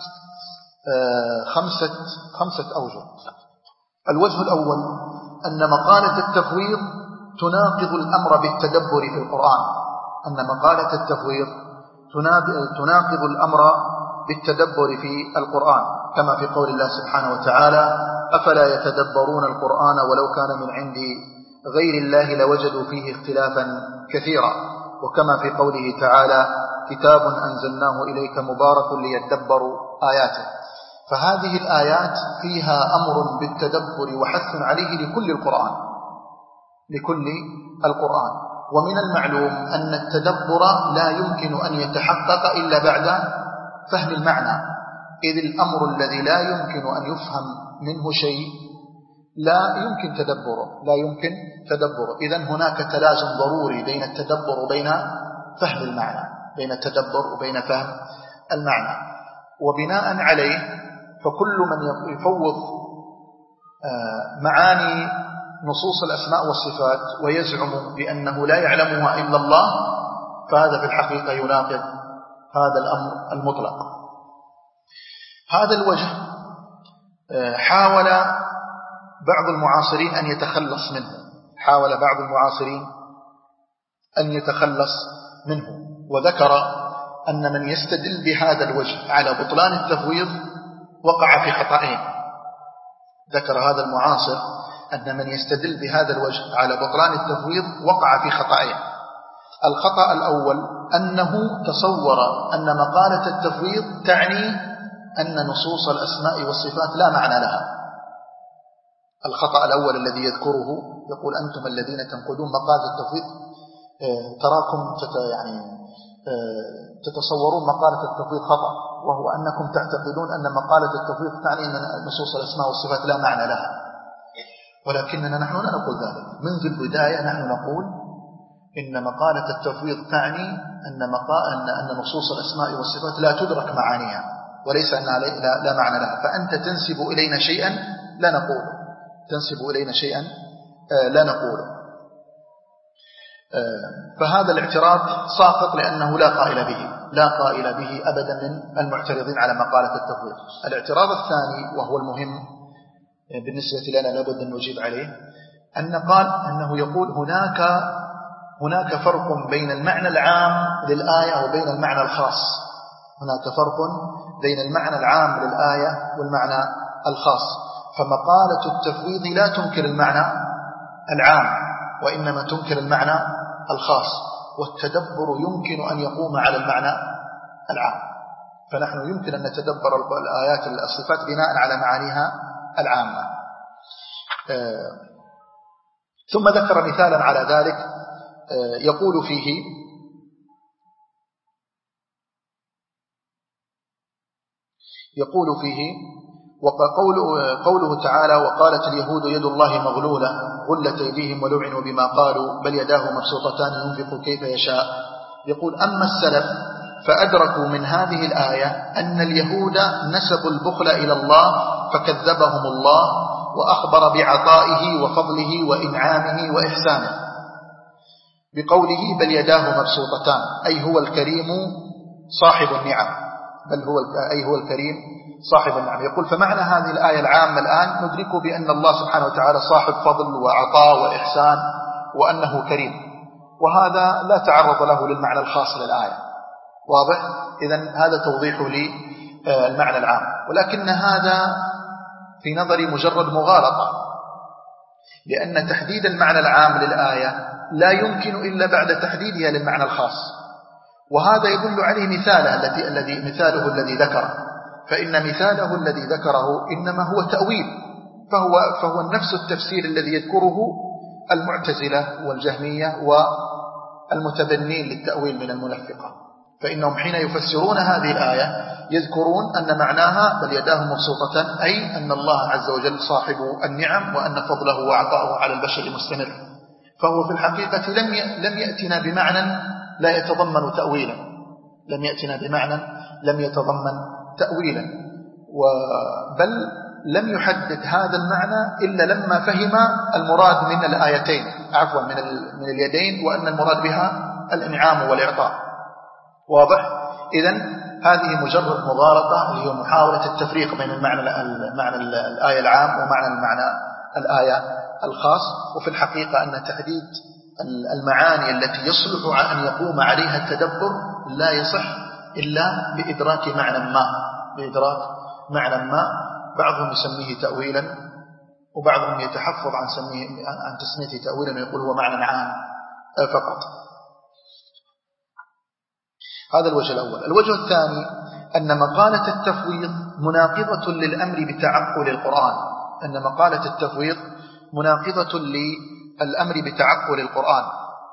خمسة خمسة أوجه. الوجه الأول أن مقالة التفويض تناقض الأمر بالتدبر في القرآن، أن مقالة التفويض تناقض الأمر بالتدبر في القرآن، كما في قول الله سبحانه وتعالى: أفلا يتدبرون القرآن ولو كان من عند غير الله لوجدوا فيه اختلافا كثيرا، وكما في قوله تعالى: كتاب أنزلناه إليك مبارك ليتدبروا آياته. فهذه الآيات فيها أمر بالتدبر وحث عليه لكل القرآن لكل القرآن ومن المعلوم أن التدبر لا يمكن أن يتحقق إلا بعد فهم المعنى، إذ الأمر الذي لا يمكن أن يفهم منه شيء لا يمكن تدبره لا يمكن تدبره إذن هناك تلازم ضروري بين التدبر وبين فهم المعنى بين التدبر وبين فهم المعنى. وبناء عليه فكل من يفوض معاني نصوص الأسماء والصفات ويزعم بأنه لا يعلمها إلا الله فهذا في الحقيقة يناقض هذا الأمر المطلق. هذا الوجه حاول بعض المعاصرين أن يتخلص منه حاول بعض المعاصرين أن يتخلص منه وذكر أن من يستدل بهذا الوجه على بطلان التفويض وقع في خطأين. ذكر هذا المعاصر أن من يستدل بهذا الوجه على بطلان التفويض وقع في خطأين. الخطأ الأول أنه تصور أن مقالة التفويض تعني أن نصوص الأسماء والصفات لا معنى لها. الخطأ الأول الذي يذكره يقول: أنتم الذين تنقدون مقالة التفويض تراكم يعني تتصورون مقالة التفويض خطأ، وهو أنكم تعتقدون أن مقالة التفويض تعني أن نصوص الأسماء والصفات لا معنى لها. ولكننا نحن لا نقول ذلك. منذ البداية نحن نقول إن مقالة التفويض تعني أن, أن, أن نصوص الأسماء والصفات لا تدرك معانيها، وليس أنها لا, لا معنى لها. فأنت تنسب إلينا شيئا لا نقول تنسب إلينا شيئا لا نقوله. فهذا الاعتراض ساقط لأنه لا قائل به لا قائل به أبدا من المعترضين على مقالة التفويض. الاعتراض الثاني وهو المهم بالنسبة لنا لابد أن نجيب عليه، أن قال أنه يقول هناك هناك فرق بين المعنى العام للآية وبين المعنى الخاص هناك فرق بين المعنى العام للآية والمعنى الخاص. فمقالة التفويض لا تنكر المعنى العام وإنما تنكر المعنى الخاص، والتدبر يمكن أن يقوم على المعنى العام. فنحن يمكن أن نتدبر الآيات الصفات بناء على معانيها العامة. ثم ذكر مثالا على ذلك يقول فيه يقول فيه وقوله قوله تعالى: وقالت اليهود يد الله مغلولة غلت أيديهم ولعنوا بما قالوا بل يداه مبسوطتان ينفق كيف يشاء. يقول: أما السلف فأدركوا من هذه الآية أن اليهود نسبوا البخل إلى الله فكذبهم الله وأخبر بعطائه وفضله وإنعامه وإحسانه بقوله بل يداه مبسوطتان، أي هو الكريم صاحب النعم بل هو أي هو الكريم صاحب النعم. يقول: فمعنى هذه الآية العامة الآن ندرك بأن الله سبحانه وتعالى صاحب فضل وعطاء وإحسان وأنه كريم، وهذا لا تعرض له للمعنى الخاص للآية. واضح؟ إذن هذا توضيح للمعنى العام، ولكن هذا في نظري مجرد مغالطة، لأن تحديد المعنى العام للآية لا يمكن إلا بعد تحديدها للمعنى الخاص، وهذا يدل عليه مثاله الذي الذي مثاله الذي ذكره، فإن مثاله الذي ذكره إنما هو تأويل، فهو فهو نفس التفسير الذي يذكره المعتزلة والجهمية والمتبنين للتأويل من المنفقة، فإنهم حين يفسرون هذه الآية يذكرون أن معناها بل يداه مبسوطة، أي أن الله عز وجل صاحب النعم وأن فضله وعطاؤه على البشر مستمر، فهو في الحقيقة لم لم يأتنا بمعنى لا يتضمن تأويلا، لم يأتنا بمعنى لم يتضمن تأويلا، بل لم يحدد هذا المعنى إلا لما فهم المراد من الآيتين عفوا من من اليدين، وأن المراد بها الإنعام والإعطاء. واضح؟ إذن هذه مجرد مغالطة اللي هي محاولة التفريق بين المعنى المعنى الآية العام ومعنى المعنى الآية الخاص، وفي الحقيقة أن تحديد المعاني التي يصلح أن يقوم عليها التدبر لا يصح إلا بإدراك معنى ما بإدراك معنى ما بعضهم يسميه تأويلا، وبعضهم يتحفظ عن سميه عن تسميته تأويلا ويقول هو معنى عام فقط. هذا الوجه الأول. الوجه الثاني أن مقالة التفويض مناقضة للأمر بتعقل القرآن، أن مقالة التفويض مناقضة للأمر بتعقل القرآن،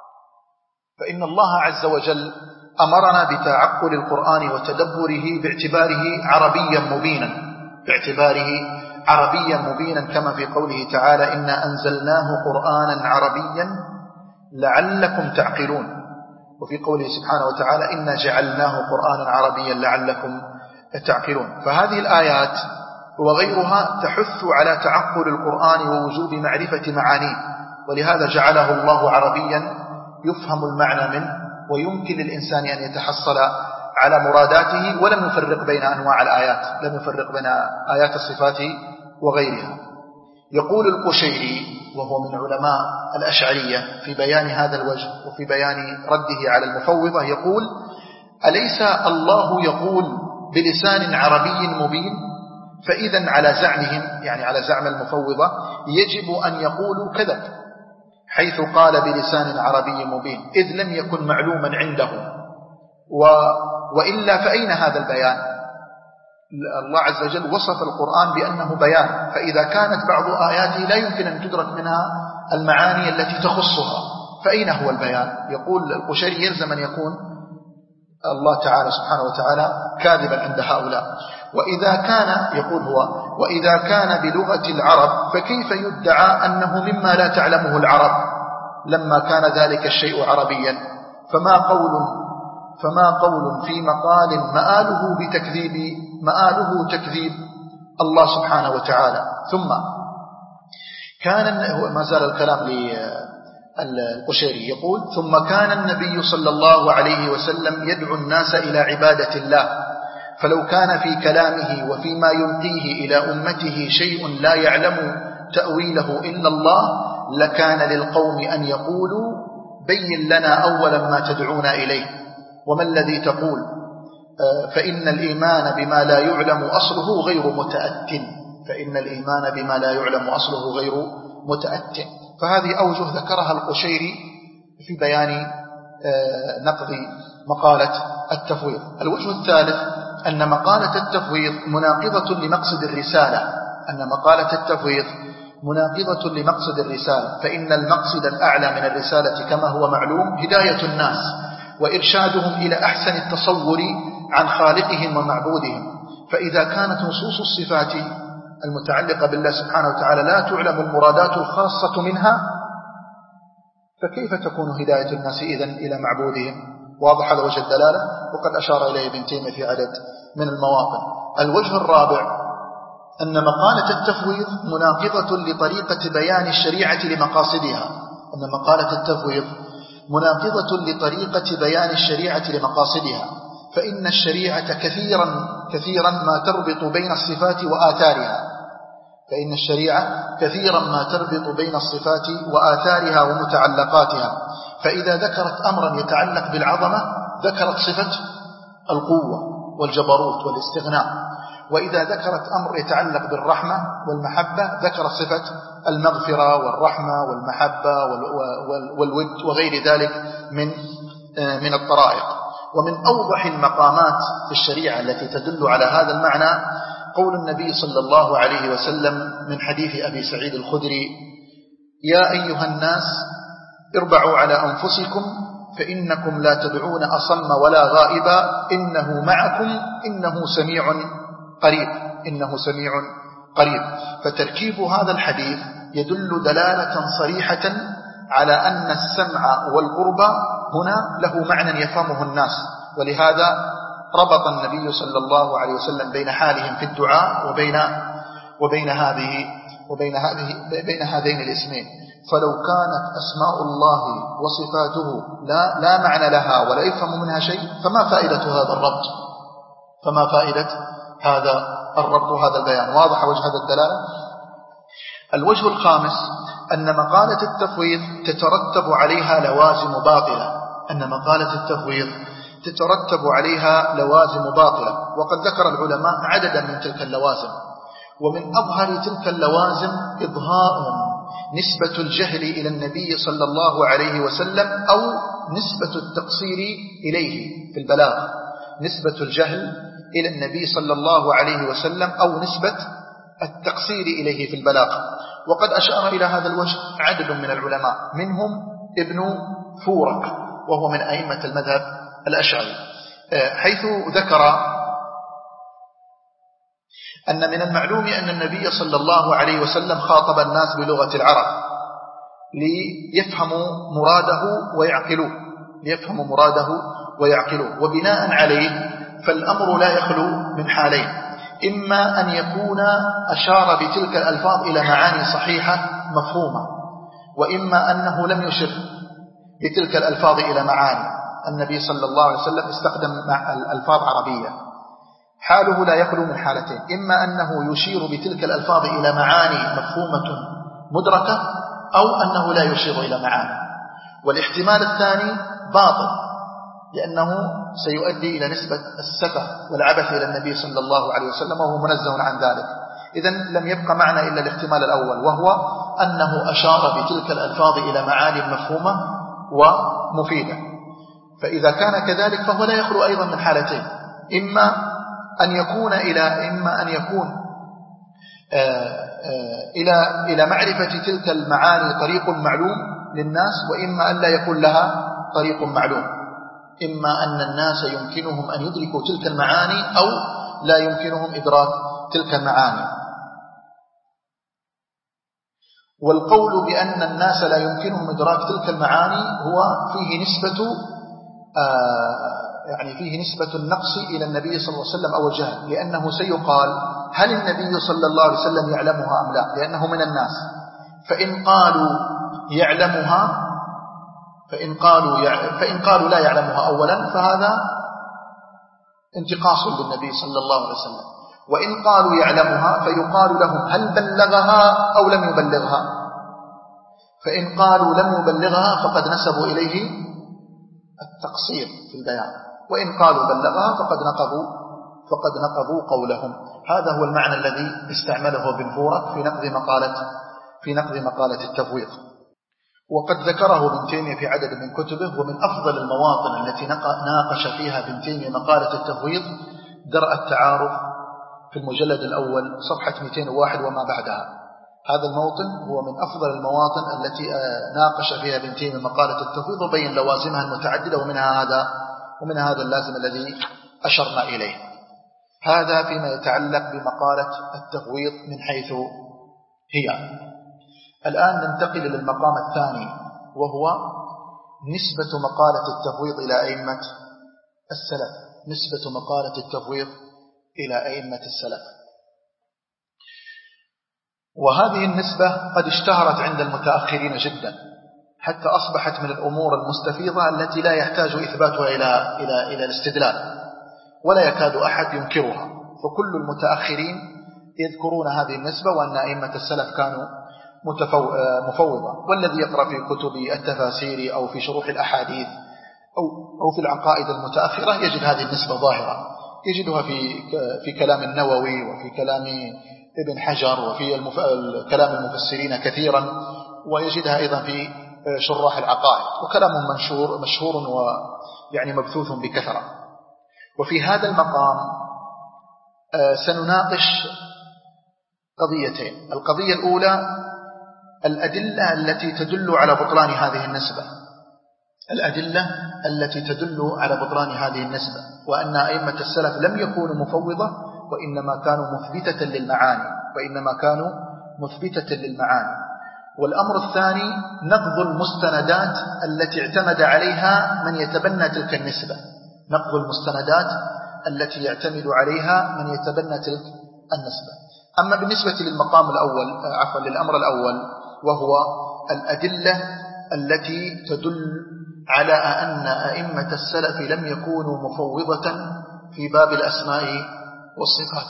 فإن الله عز وجل أمرنا بتعقل القرآن وتدبره باعتباره عربيا مبينا باعتباره عربيا مبينا كما في قوله تعالى إنا أنزلناه قرآنا عربيا لعلكم تعقلون، وفي قوله سبحانه وتعالى إنا جعلناه قرآنا عربيا لعلكم تعقلون. فهذه الآيات وغيرها تحث على تعقل القرآن ووجوب معرفة معانيه، ولهذا جعله الله عربيا يفهم المعنى منه ويمكن للإنسان أن يتحصل على مراداته، ولم يفرق بين أنواع الآيات، لم يفرق بين آيات الصفات وغيرها. يقول القشيري وهو من علماء الأشعرية في بيان هذا الوجه وفي بيان رده على المفوضة، يقول أليس الله يقول بلسان عربي مبين؟ فإذا على زعمهم يعني على زعم المفوضة يجب أن يقولوا كذا حيث قال بلسان عربي مبين، إذ لم يكن معلوما عنده، و وإلا فأين هذا البيان؟ الله عز وجل وصف القرآن بأنه بيان، فإذا كانت بعض آياته لا يمكن أن تدرك منها المعاني التي تخصها فأين هو البيان؟ يقول القشيري يلزم أن يكون الله تعالى سبحانه وتعالى كاذبا عند هؤلاء. وإذا كان يقول هو وإذا كان بلغة العرب فكيف يدعى أنه مما لا تعلمه العرب لما كان ذلك الشيء عربيا؟ فما قول فما قول في مقال مآله بتكذيب مآله تكذيب الله سبحانه وتعالى. ثم كان ما زال الكلام للقشيري يقول ثم كان النبي صلى الله عليه وسلم يدعو الناس إلى عبادة الله، فلو كان في كلامه وفيما يلقيه إلى أمته شيء لا يعلم تأويله إلا الله لكان للقوم أن يقولوا بين لنا أولا ما تدعونا إليه، وما الذي تقول؟ فإن الإيمان بما لا يعلم أصله غير متأتٍ فإن الإيمان بما لا يعلم أصله غير متأتٍ. فهذه أوجه ذكرها القشيري في بيان نقض مقالة التفويض. الوجه الثالث أن مقالة التفويض مناقضة لمقصد الرسالة أن مقالة التفويض مناقضة لمقصد الرسالة، فإن المقصد الأعلى من الرسالة كما هو معلوم هداية الناس وإرشادهم إلى أحسن التصور عن خالقهم ومعبودهم، فإذا كانت نصوص الصفات المتعلقة بالله سبحانه وتعالى لا تعلم المرادات الخاصة منها، فكيف تكون هداية الناس إذن إلى معبودهم؟ واضح هذا وجه الدلالة، وقد أشار إليه ابن تيمية في عدد من المواطن. الوجه الرابع أن مقالة التفويض مناقضة لطريقة بيان الشريعة لمقاصدها أن مقالة التفويض مناقضة لطريقة بيان الشريعة لمقاصدها، فإن الشريعة كثيرا كثيرا ما تربط بين الصفات وآثارها فإن الشريعة كثيرا ما تربط بين الصفات وآثارها ومتعلقاتها، فإذا ذكرت أمرا يتعلق بالعظمة ذكرت صفة القوة والجبروت والاستغناء، وإذا ذكرت أمر يتعلق بالرحمة والمحبة ذكرت صفة المغفرة والرحمة والمحبة والود وغير ذلك من من الطرائق. ومن أوضح المقامات في الشريعة التي تدل على هذا المعنى قول النبي صلى الله عليه وسلم من حديث أبي سعيد الخدري: يا أيها الناس اربعوا على أنفسكم فإنكم لا تدعون أصم ولا غائبا إنه معكم إنه سميع قريب إنه سميع قريب. فتركيب هذا الحديث يدل دلالة صريحة على أن السمع والقرب هنا له معنى يفهمه الناس، ولهذا ربط النبي صلى الله عليه وسلم بين حالهم في الدعاء وبين وبين هذه وبين هذه بين هذين الاسمين. فلو كانت أسماء الله وصفاته لا لا معنى لها ولا يفهم منها شيء فما فائدة هذا الربط فما فائدة هذا الربط وهذا البيان. واضح وجه هذا الدلالة؟ الوجه الخامس أن مقالة التفويض تترتب عليها لوازم باطلة أن مقالة التفويض تترتب عليها لوازم باطلة وقد ذكر العلماء عددا من تلك اللوازم. ومن أظهر تلك اللوازم إظهار نسبة الجهل إلى النبي صلى الله عليه وسلم أو نسبة التقصير إليه في البلاغ نسبة الجهل إلى النبي صلى الله عليه وسلم أو نسبة التقصير إليه في البلاغ. وقد أشار إلى هذا الوجه عدد من العلماء منهم ابن فورك وهو من أئمة المذهب الأشعري، حيث ذكر أن من المعلوم أن النبي صلى الله عليه وسلم خاطب الناس بلغة العرب ليفهموا مراده ويعقلوه ليفهموا مراده ويعقلوه وبناء عليه فالأمر لا يخلو من حالين: إما أن يكون أشار بتلك الألفاظ إلى معاني صحيحة مفهومة، وإما أنه لم يشر بتلك الألفاظ إلى معاني. النبي صلى الله عليه وسلم استخدم الألفاظ عربية، حاله لا يخلو من حالتين: إما أنه يشير بتلك الألفاظ إلى معاني مفهومة مدركة أو أنه لا يشير إلى معاني. والاحتمال الثاني باطل لأنه سيؤدي إلى نسبة السفه والعبث إلى النبي صلى الله عليه وسلم وهو منزه عن ذلك. إذن لم يبقى معنا إلا الاحتمال الأول وهو أنه أشار بتلك الألفاظ إلى معاني مفهومة ومفيدة. فإذا كان كذلك فهو لا يخلو أيضا من حالتين: إما أن يكون إلى إما أن يكون آآ آآ إلى إلى معرفة تلك المعاني طريق معلوم للناس، وإما أن لا يكون لها طريق معلوم. إما أن الناس يمكنهم أن يدركوا تلك المعاني أو لا يمكنهم إدراك تلك المعاني. والقول بأن الناس لا يمكنهم إدراك تلك المعاني هو فيه نسبة يعني فيه نسبة النقص إلى النبي صلى الله عليه وسلم أو الجهل، لأنه سيقال: هل النبي صلى الله عليه وسلم يعلمها أم لا؟ لأنه من الناس. فإن قالوا يعلمها فإن قالوا فإن قالوا لا يعلمها أولا فهذا انتقاص للنبي صلى الله عليه وسلم. وإن قالوا يعلمها فيقال لهم: هل بلغها أو لم يبلغها؟ فإن قالوا لم يبلغها فقد نسبوا إليه التقصير في البيان، وإن قالوا بلغها فقد نقضوا فقد نقضوا قولهم. هذا هو المعنى الذي استعمله ابن فورك في نقض مقالة في نقض مقالة التفويض. وقد ذكره ابن تيمية في عدد من كتبه. ومن أفضل المواطن التي ناقش فيها ابن تيمية مقالة التفويض درء التعارف في المجلد الأول صفحة مئتين وواحد وما بعدها. هذا الموطن هو من أفضل المواطن التي ناقش فيها ابن تيمية مقالة التفويض وبين لوازمها المتعددة، ومنها هذا ومن هذا اللازم الذي أشرنا إليه. هذا فيما يتعلق بمقالة التفويض من حيث هي. الآن ننتقل للمقام الثاني وهو نسبة مقالة التفويض إلى أئمة السلف نسبة مقالة التفويض إلى أئمة السلف. وهذه النسبة قد اشتهرت عند المتأخرين جدا حتى أصبحت من الأمور المستفيضة التي لا يحتاج إثباتها إلى إلى إلى الاستدلال، ولا يكاد أحد ينكرها. فكل المتأخرين يذكرون هذه النسبة وأن أئمة السلف كانوا مفوضة. والذي يقرأ في كتب التفاسير أو في شروح الأحاديث أو أو في العقائد المتأخرة يجد هذه النسبة ظاهرة، يجدها في في كلام النووي وفي كلام ابن حجر وفي المف... كلام المفسرين كثيرا، ويجدها أيضا في شراح العقائد، وكلامهم منشور مشهور ويعني مبثوث بكثرة. وفي هذا المقام سنناقش قضيتين. القضية الأولى الأدلة التي تدل على بطلان هذه النسبة، الأدلة التي تدل على بطلان هذه النسبة، وأن أئمة السلف لم يكونوا مفوضة وإنما كانوا مثبتة للمعاني وإنما كانوا مثبتة للمعاني. والأمر الثاني نقض المستندات التي اعتمد عليها من يتبنى تلك النسبة، نقض المستندات التي يعتمد عليها من يتبنى تلك النسبة. أما بالنسبة للمقام الأول عفوا للأمر الأول، وهو الأدلة التي تدل على أن أئمة السلف لم يكونوا مفوضة في باب الأسماء والصفات.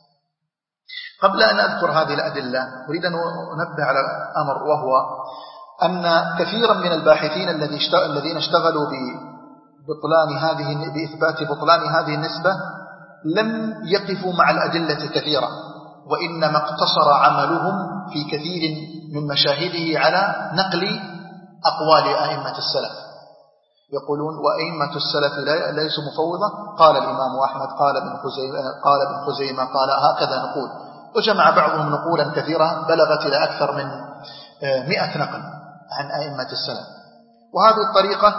قبل أن أذكر هذه الأدلة أريد أن أنبه على أمر، وهو أن كثيرا من الباحثين الذين اشتغلوا ببطلان هذه بإثبات بطلان هذه النسبة لم يقفوا مع الأدلة كثيرا، وإنما اقتصر عملهم في كثير من مشاهده على نقل أقوال أئمة السلف. يقولون وأئمة السلف ليسوا مفوضة، قال الإمام أحمد، قال ابن خزيمة، قال ابن خزيمة، قال هكذا نقول. وجمع بعضهم نقولا كثيرة بلغت إلى أكثر من مئة نقل عن أئمة السلف، وهذه الطريقة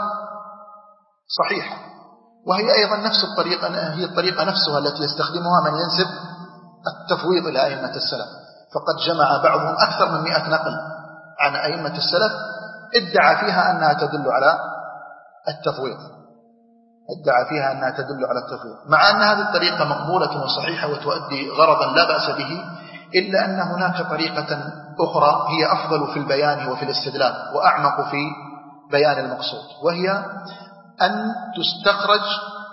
صحيحة، وهي أيضا نفس الطريقة هي الطريقة نفسها التي يستخدمها من ينسب التفويض إلى أئمة السلف. فقد جمع بعضهم أكثر من مئة نقل عن أئمة السلف ادعى فيها أنها تدل على التفويض، ادعى فيها أنها تدل على التفويض، مع أن هذه الطريقة مقبولة وصحيحة وتؤدي غرضا لا بأس به، إلا أن هناك طريقة أخرى هي أفضل في البيان وفي الاستدلال وأعمق في بيان المقصود، وهي أن تستخرج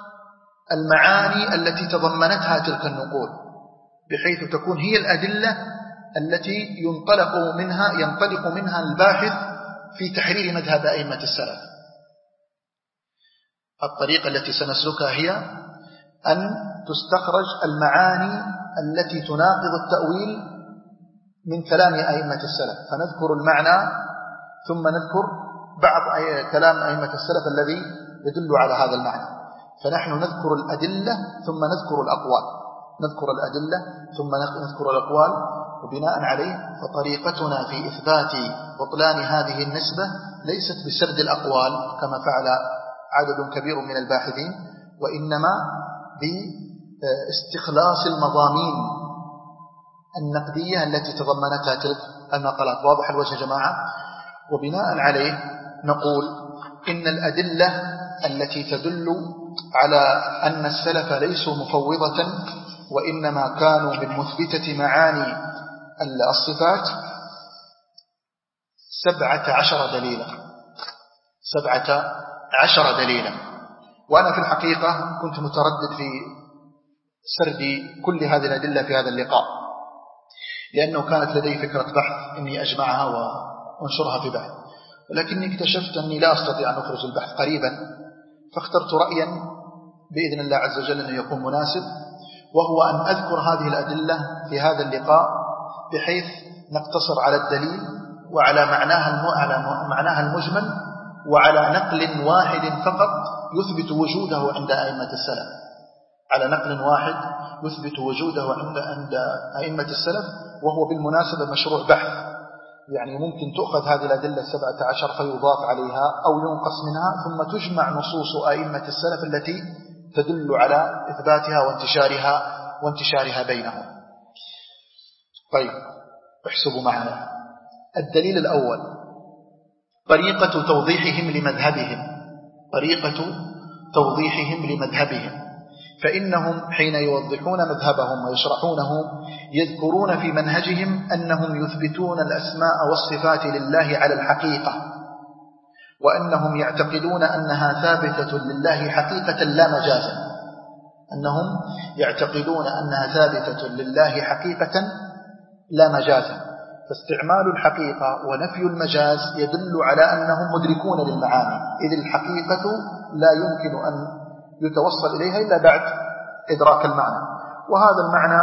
المعاني التي تضمنتها تلك النقول، بحيث تكون هي الأدلة التي ينطلق منها ينطلق منها الباحث في تحرير مذهب أئمة السلف. الطريقة التي سنسلكها هي أن تستخرج المعاني التي تناقض التأويل من كلام أئمة السلف، فنذكر المعنى ثم نذكر بعض كلام أئمة السلف الذي يدل على هذا المعنى. فنحن نذكر الأدلة ثم نذكر الأقوال، نذكر الأدلة ثم نذكر الأقوال، وبناء عليه فطريقتنا في إثبات بطلان هذه النسبة ليست بسرد الأقوال كما فعل عدد كبير من الباحثين، وإنما باستخلاص المضامين النقدية التي تضمنتها تلك المقالات. واضح الوجه يا جماعة؟ وبناء عليه نقول إن الأدلة التي تدل على أن السلف ليسوا مفوضة وإنما كانوا من مثبتة معاني الصفات سبعة عشر دليلا، سبعة عشر دليلا. وأنا في الحقيقة كنت متردد في سرد كل هذه الأدلة في هذا اللقاء، لأنه كانت لدي فكرة بحث إني أجمعها وأنشرها في بحث، ولكني اكتشفت أني لا أستطيع أن أخرج البحث قريبا، فاخترت رأيا بإذن الله عز وجل أن يكون مناسب، وهو أن أذكر هذه الأدلة في هذا اللقاء بحيث نقتصر على الدليل وعلى معناها على معناها المجمل، وعلى نقل واحد فقط يثبت وجوده عند أئمة السلف، على نقل واحد يثبت وجوده عند عند أئمة السلف، وهو بالمناسبة مشروع بحث، يعني ممكن تؤخذ هذه الأدلة السبعة عشر فيضاف عليها أو ينقص منها، ثم تجمع نصوص أئمة السلف التي تدل على إثباتها وانتشارها وانتشارها بينهم. طيب احسبوا معنا. الدليل الأول طريقة توضيحهم لمذهبهم، طريقة توضيحهم لمذهبهم، فإنهم حين يوضحون مذهبهم ويشرحونه يذكرون في منهجهم أنهم يثبتون الأسماء والصفات لله على الحقيقة، وأنهم يعتقدون أنها ثابتة لله حقيقة لا مجازا، أنهم يعتقدون أنها ثابتة لله حقيقة لا مجازا. فاستعمال الحقيقة ونفي المجاز يدل على أنهم مدركون للمعاني، إذ الحقيقة لا يمكن أن يتوصل إليها إلا بعد إدراك المعنى، وهذا المعنى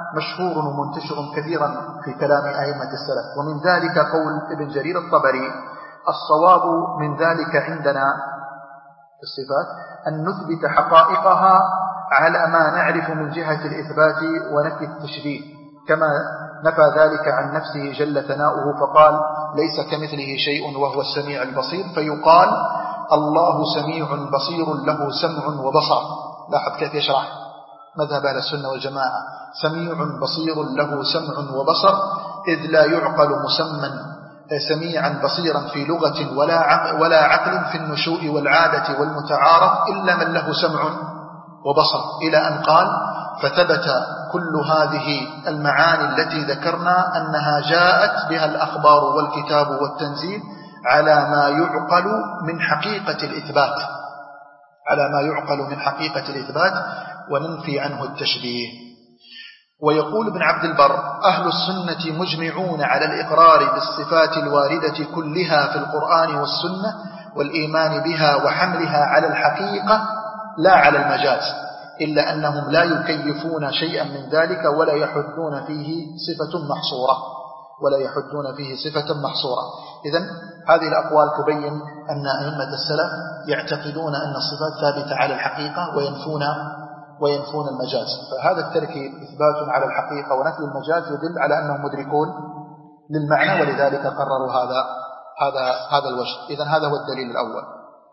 مشهور ومنتشر كثيرا في كلام أئمة السلف. ومن ذلك قول ابن جرير الطبري: الصواب من ذلك عندنا في الصفات أن نثبت حقائقها على ما نعرف من جهة الإثبات ونفي التشبيه، كما نفى ذلك عن نفسه جل ثناؤه فقال: ليس كمثله شيء وهو السميع البصير، فيقال الله سميع بصير له سمع وبصر. لاحظ كيف يشرح مذهب أهل السنة والجماعة: سميع بصير له سمع وبصر، إذ لا يعقل مسمى سميعا بصيرا في لغة ولا عقل, ولا عقل في النشوء والعادة والمتعارف إلا من له سمع وبصر، إلى أن قال: فثبت كل هذه المعاني التي ذكرنا أنها جاءت بها الأخبار والكتاب والتنزيل على ما يعقل من حقيقة الإثبات على ما يعقل من حقيقة الإثبات وننفي عنه التشبيه. ويقول ابن عبد البر: أهل السنة مجمعون على الإقرار بالصفات الواردة كلها في القرآن والسنة والإيمان بها وحملها على الحقيقة لا على المجاز، إلا أنهم لا يكيفون شيئا من ذلك ولا يحدون فيه صفة محصورة ولا يحدون فيه صفة محصورة. إذن هذه الأقوال تبين أن أئمة السلف يعتقدون أن الصفات ثابتة على الحقيقة وينفون وينفون المجاز. فهذا التركيب إثبات على الحقيقة ونفي المجاز يدل على أنهم مدركون للمعنى، ولذلك قرروا هذا هذا هذا الوجه. إذن هذا هو الدليل الأول.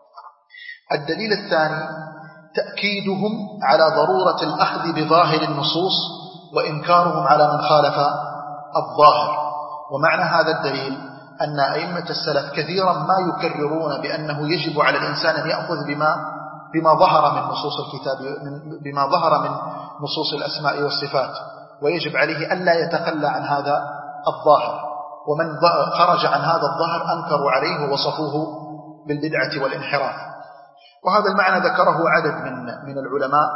الدليل الثاني تأكيدهم على ضرورة الأخذ بظاهر النصوص وإنكارهم على من خالف الظاهر. ومعنى هذا الدليل أن أئمة السلف كثيرا ما يكررون بأنه يجب على الإنسان أن يأخذ بما بما ظهر من نصوص الكتاب بما ظهر من نصوص الأسماء والصفات، ويجب عليه ألا يتخلى عن هذا الظاهر. ومن خرج عن هذا الظاهر أنكروا عليه ووصفوه بالبدعة والانحراف. وهذا المعنى ذكره عدد من من العلماء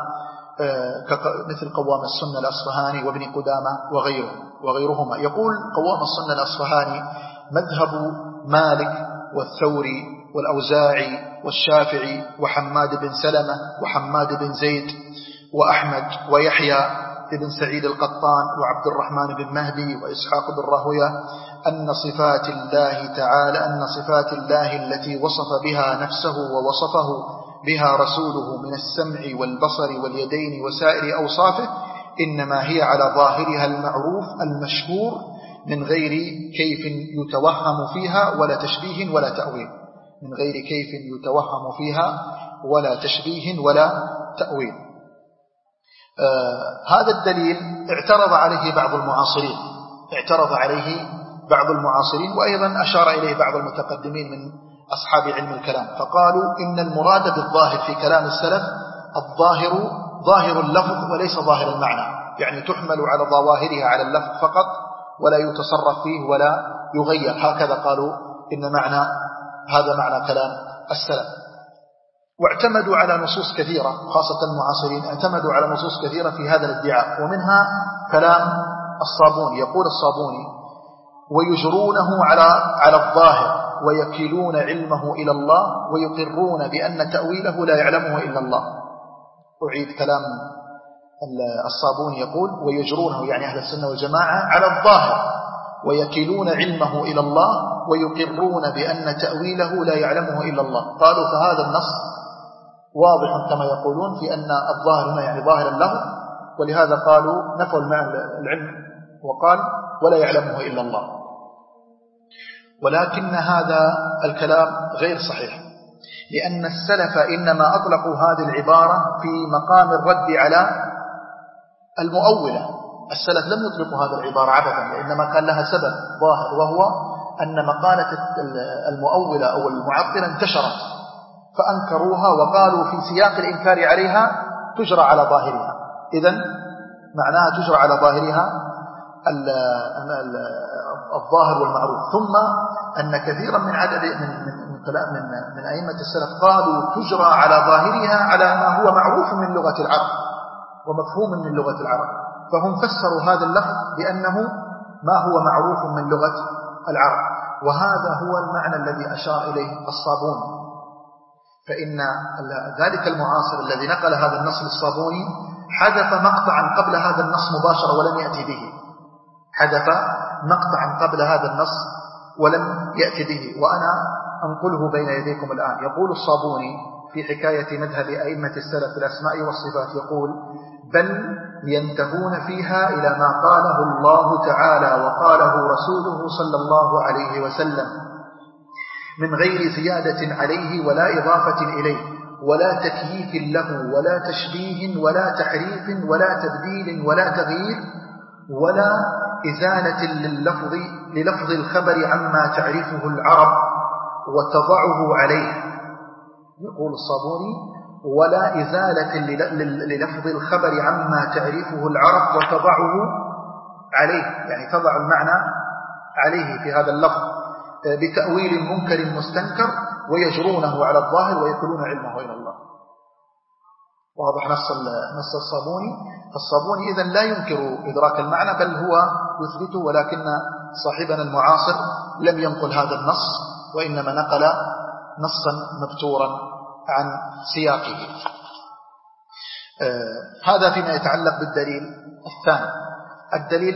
مثل قوام السنة الأصفهاني وابن قدامة وغيره وغيرهما. يقول قوام السنة الأصفهاني: مذهب مالك والثوري والأوزاعي والشافعي وحماد بن سلمة وحماد بن زيد وأحمد ويحيى بن سعيد القطان وعبد الرحمن بن مهدي وإسحاق بن راهويه أن صفات الله تعالى أن صفات الله التي وصف بها نفسه ووصفه بها رسوله من السمع والبصر واليدين وسائر أوصافه إنما هي على ظاهرها المعروف المشهور من غير كيف يتوهم فيها ولا تشبيه ولا تأويل من غير كيف يتوهم فيها ولا تشبيه ولا تأويل. آه هذا الدليل اعترض عليه بعض المعاصرين اعترض عليه بعض المعاصرين وأيضا أشار إليه بعض المتقدمين من أصحاب علم الكلام، فقالوا إن المراد بالظاهر في كلام السلف الظاهر ظاهر اللفظ وليس ظاهر المعنى، يعني تحمل على ظواهرها على اللفظ فقط ولا يتصرف فيه ولا يغير. هكذا قالوا إن معنى هذا معنى كلام السلف. واعتمدوا على نصوص كثيرة، خاصة المعاصرين اعتمدوا على نصوص كثيرة في هذا الادعاء، ومنها كلام الصابوني. يقول الصابوني: ويجرونه على على الظاهر ويكلون علمه إلى الله ويقرون بأن تأويله لا يعلمه إلا الله. أعيد كلام الصابوني يقول: ويجرونه يعني أهل السنة والجماعة على الظاهر ويكلون علمه إلى الله ويقرون بأن تأويله لا يعلمه إلا الله. قالوا فهذا النص واضح كما يقولون في أن الظاهر هنا يعني ظاهر اللفظ، ولهذا قالوا نفوا العلم وقال ولا يعلمه إلا الله. ولكن هذا الكلام غير صحيح، لأن السلف إنما أطلقوا هذه العبارة في مقام الرد على المؤولة. السلف لم يطلقوا هذه العبارة عبثا، وإنما كان لها سبب ظاهر، وهو أن مقالة المؤولة أو المعطلة انتشرت فأنكروها وقالوا في سياق الإنكار عليها تجرى على ظاهرها. إذن معناها تجرى على ظاهرها الظاهر والمعروف. ثم أن كثيرا من عدد من من من, من أئمة السلف قالوا تجرى على ظاهرها على ما هو معروف من لغة العرب ومفهوم من لغة العرب، فهم فسروا هذا اللفظ بأنه ما هو معروف من لغة العرب. وهذا هو المعنى الذي أشار إليه الصابوني، فإن ذلك المعاصر الذي نقل هذا النص للصابوني حذف مقطعا قبل هذا النص مباشرة ولم يأتي به، حذف مقطعا قبل هذا النص ولم يأتي به، وأنا أنقله بين يديكم الآن. يقول الصابوني في حكاية مذهب أئمة السلف في الأسماء والصفات، يقول: بل ينتهون فيها إلى ما قاله الله تعالى وقاله رسوله صلى الله عليه وسلم من غير زيادة عليه ولا إضافة إليه ولا تكييف له ولا تشبيه ولا تحريف ولا تبديل ولا تغيير ولا إزالة لللفظ للفظ الخبر عما تعرفه العرب وتضعه عليه. يقول الصابوني: ولا إزالة للفظ الخبر عما تعرفه العرب وتضعه عليه، يعني تضع المعنى عليه في هذا اللفظ بتأويل منكر مستنكر ويجرونه على الظاهر ويكلون علمه إلى الله. واضح نص نص الصابوني. فالصابوني إذن لا ينكر إدراك المعنى بل هو يثبته، ولكن صاحبنا المعاصر لم ينقل هذا النص وإنما نقل نصا مبتورا عن سياقه. آه هذا فيما يتعلق بالدليل الثاني. الدليل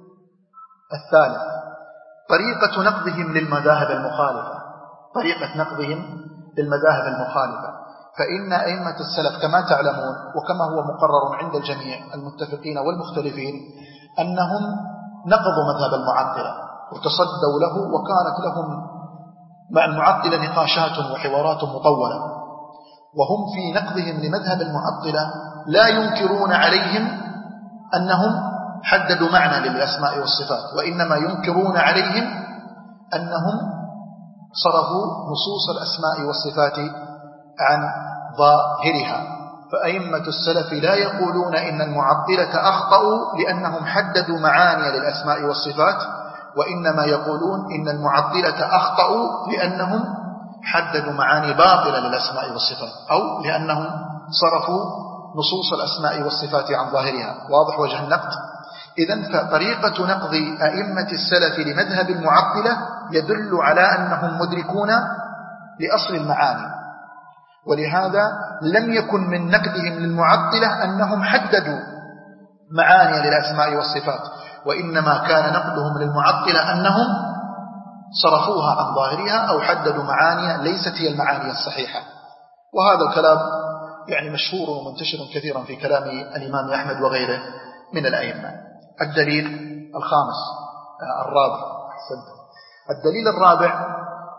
الثالث طريقة نقضهم للمذاهب المخالفة، طريقة نقضهم للمذاهب المخالفة. فإن أئمة السلف كما تعلمون وكما هو مقرر عند الجميع المتفقين والمختلفين أنهم نقضوا مذهب المعطلة وتصدوا له، وكانت لهم مع المعطلة نقاشات وحوارات مطولة، وهم في نقضهم لمذهب المعطلة لا ينكرون عليهم أنهم حددوا معنى للأسماء والصفات، وإنما ينكرون عليهم أنهم صرفوا نصوص الأسماء والصفات عن ظاهرها. فأئمة السلف لا يقولون إن المعطلة أخطأوا لأنهم حددوا معاني للأسماء والصفات، وإنما يقولون إن المعطلة أخطأوا لأنهم حددوا معاني باطلة للأسماء والصفات، أو لأنهم صرفوا نصوص الأسماء والصفات عن ظاهرها. واضح وجه النقد؟ إذن فطريقة نقض أئمة السلف لمذهب المعطلة يدل على أنهم مدركون لأصل المعاني، ولهذا لم يكن من نقدهم للمعطلة أنهم حددوا معاني للأسماء والصفات، وإنما كان نقدهم للمعطلة أنهم صرفوها عن ظاهرها أو حددوا معاني ليست هي المعاني الصحيحة. وهذا الكلام يعني مشهور ومنتشر كثيرا في كلام الإمام أحمد وغيره من الأئمة. الدليل الخامس الرابع الدليل الرابع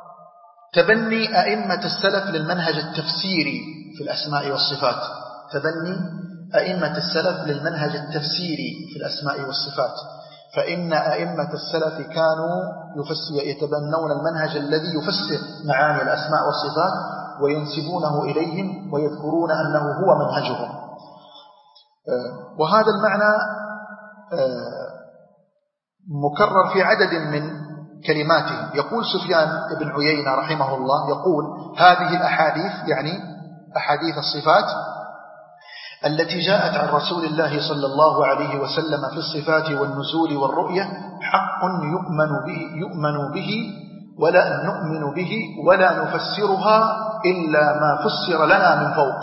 تبني أئمة السلف للمنهج التفسيري في الأسماء والصفات، تبني أئمة السلف للمنهج التفسيري في الأسماء والصفات. فإن أئمة السلف كانوا يتبنون المنهج الذي يفسر معاني الأسماء والصفات وينسبونه إليهم ويذكرون أنه هو منهجهم. وهذا المعنى مكرر في عدد من كلماتهم. يقول سفيان بن عيينة رحمه الله، يقول: هذه الأحاديث يعني أحاديث الصفات التي جاءت عن رسول الله صلى الله عليه وسلم في الصفات والنزول والرؤية حق يؤمن به, يؤمن به ولا نؤمن به ولا نفسرها إلا ما فسر لنا من فوق،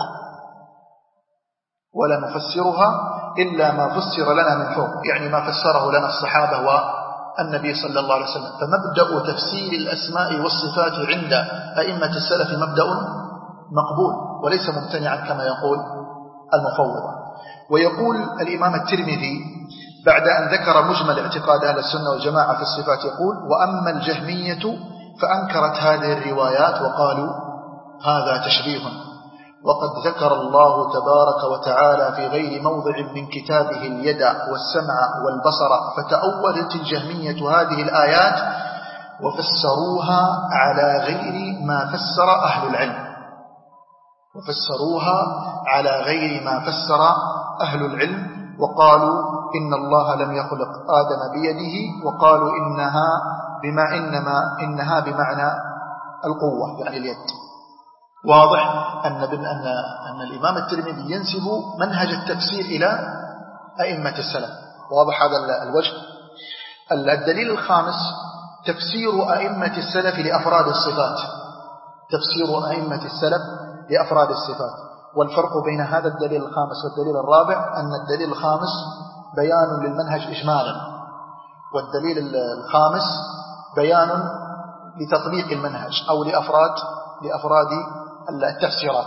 ولا نفسرها إلا ما فسر لنا من فوق، يعني ما فسره لنا الصحابة والنبي صلى الله عليه وسلم. فمبدأ تفسير الأسماء والصفات عند أئمة السلف مبدأ مقبول وليس ممتنعا كما يقول المفوضة. ويقول الإمام الترمذي بعد أن ذكر مجمل اعتقاد أهل السنة والجماعة في الصفات، يقول: وأما الجهمية فأنكرت هذه الروايات وقالوا هذا تشبيه، وقد ذكر الله تبارك وتعالى في غير موضع من كتابه اليد والسمع والبصر، فتأولت الجهمية هذه الآيات وفسروها على غير ما فسر أهل العلم وفسروها على غير ما فسر أهل العلم وقالوا إن الله لم يخلق آدم بيده، وقالوا إنها بما إنما إنها بمعنى القوة يعني اليد. واضح أن أن أن الإمام الترمذي ينسب منهج التفسير إلى أئمة السلف. واضح هذا الوجه. الدليل الخامس تفسير أئمة السلف لأفراد الصفات، تفسير أئمة السلف لأفراد الصفات. والفرق بين هذا الدليل الخامس والدليل الرابع أن الدليل الخامس بيان للمنهج إجمالا، والدليل الخامس بيان لتطبيق المنهج أو لأفراد لأفراد التفسيرات.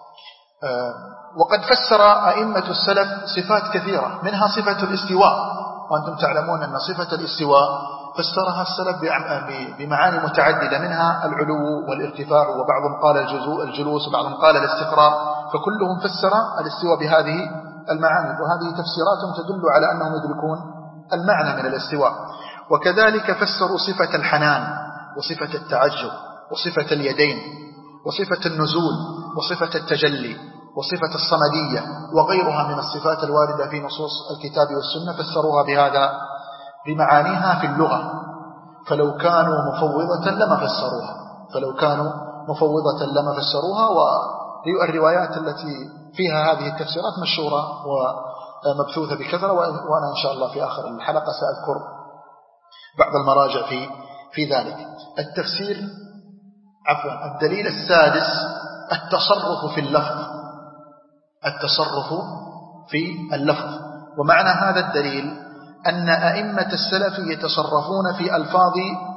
وقد فسر أئمة السلف صفات كثيرة، منها صفة الاستواء، وأنتم تعلمون أن صفة الاستواء فسرها السلف بمعاني متعددة، منها العلو والارتفاع، وبعضهم قال الجلوس وبعضهم قال الاستقرار، فكلهم فسر الاستواء بهذه المعاني، وهذه تفسيرات تدل على أنهم يدركون المعنى من الاستواء. وكذلك فسروا صفة الحنان وصفة التعجب وصفة اليدين وصفة النزول وصفة التجلي وصفة الصمدية وغيرها من الصفات الواردة في نصوص الكتاب والسنة، فسروها بهذا بمعانيها في اللغة. فلو كانوا مفوضة لما فسروها فلو كانوا مفوضة لما فسروها والروايات التي فيها هذه التفسيرات مشهورة ومبثوثة بكثرة، وأنا إن شاء الله في آخر الحلقة سأذكر بعض المراجع في في ذلك. التفسير عفوا الدليل السادس التصرف في اللفظ التصرف في اللفظ ومعنى هذا الدليل أن أئمة السلف يتصرفون في ألفاظ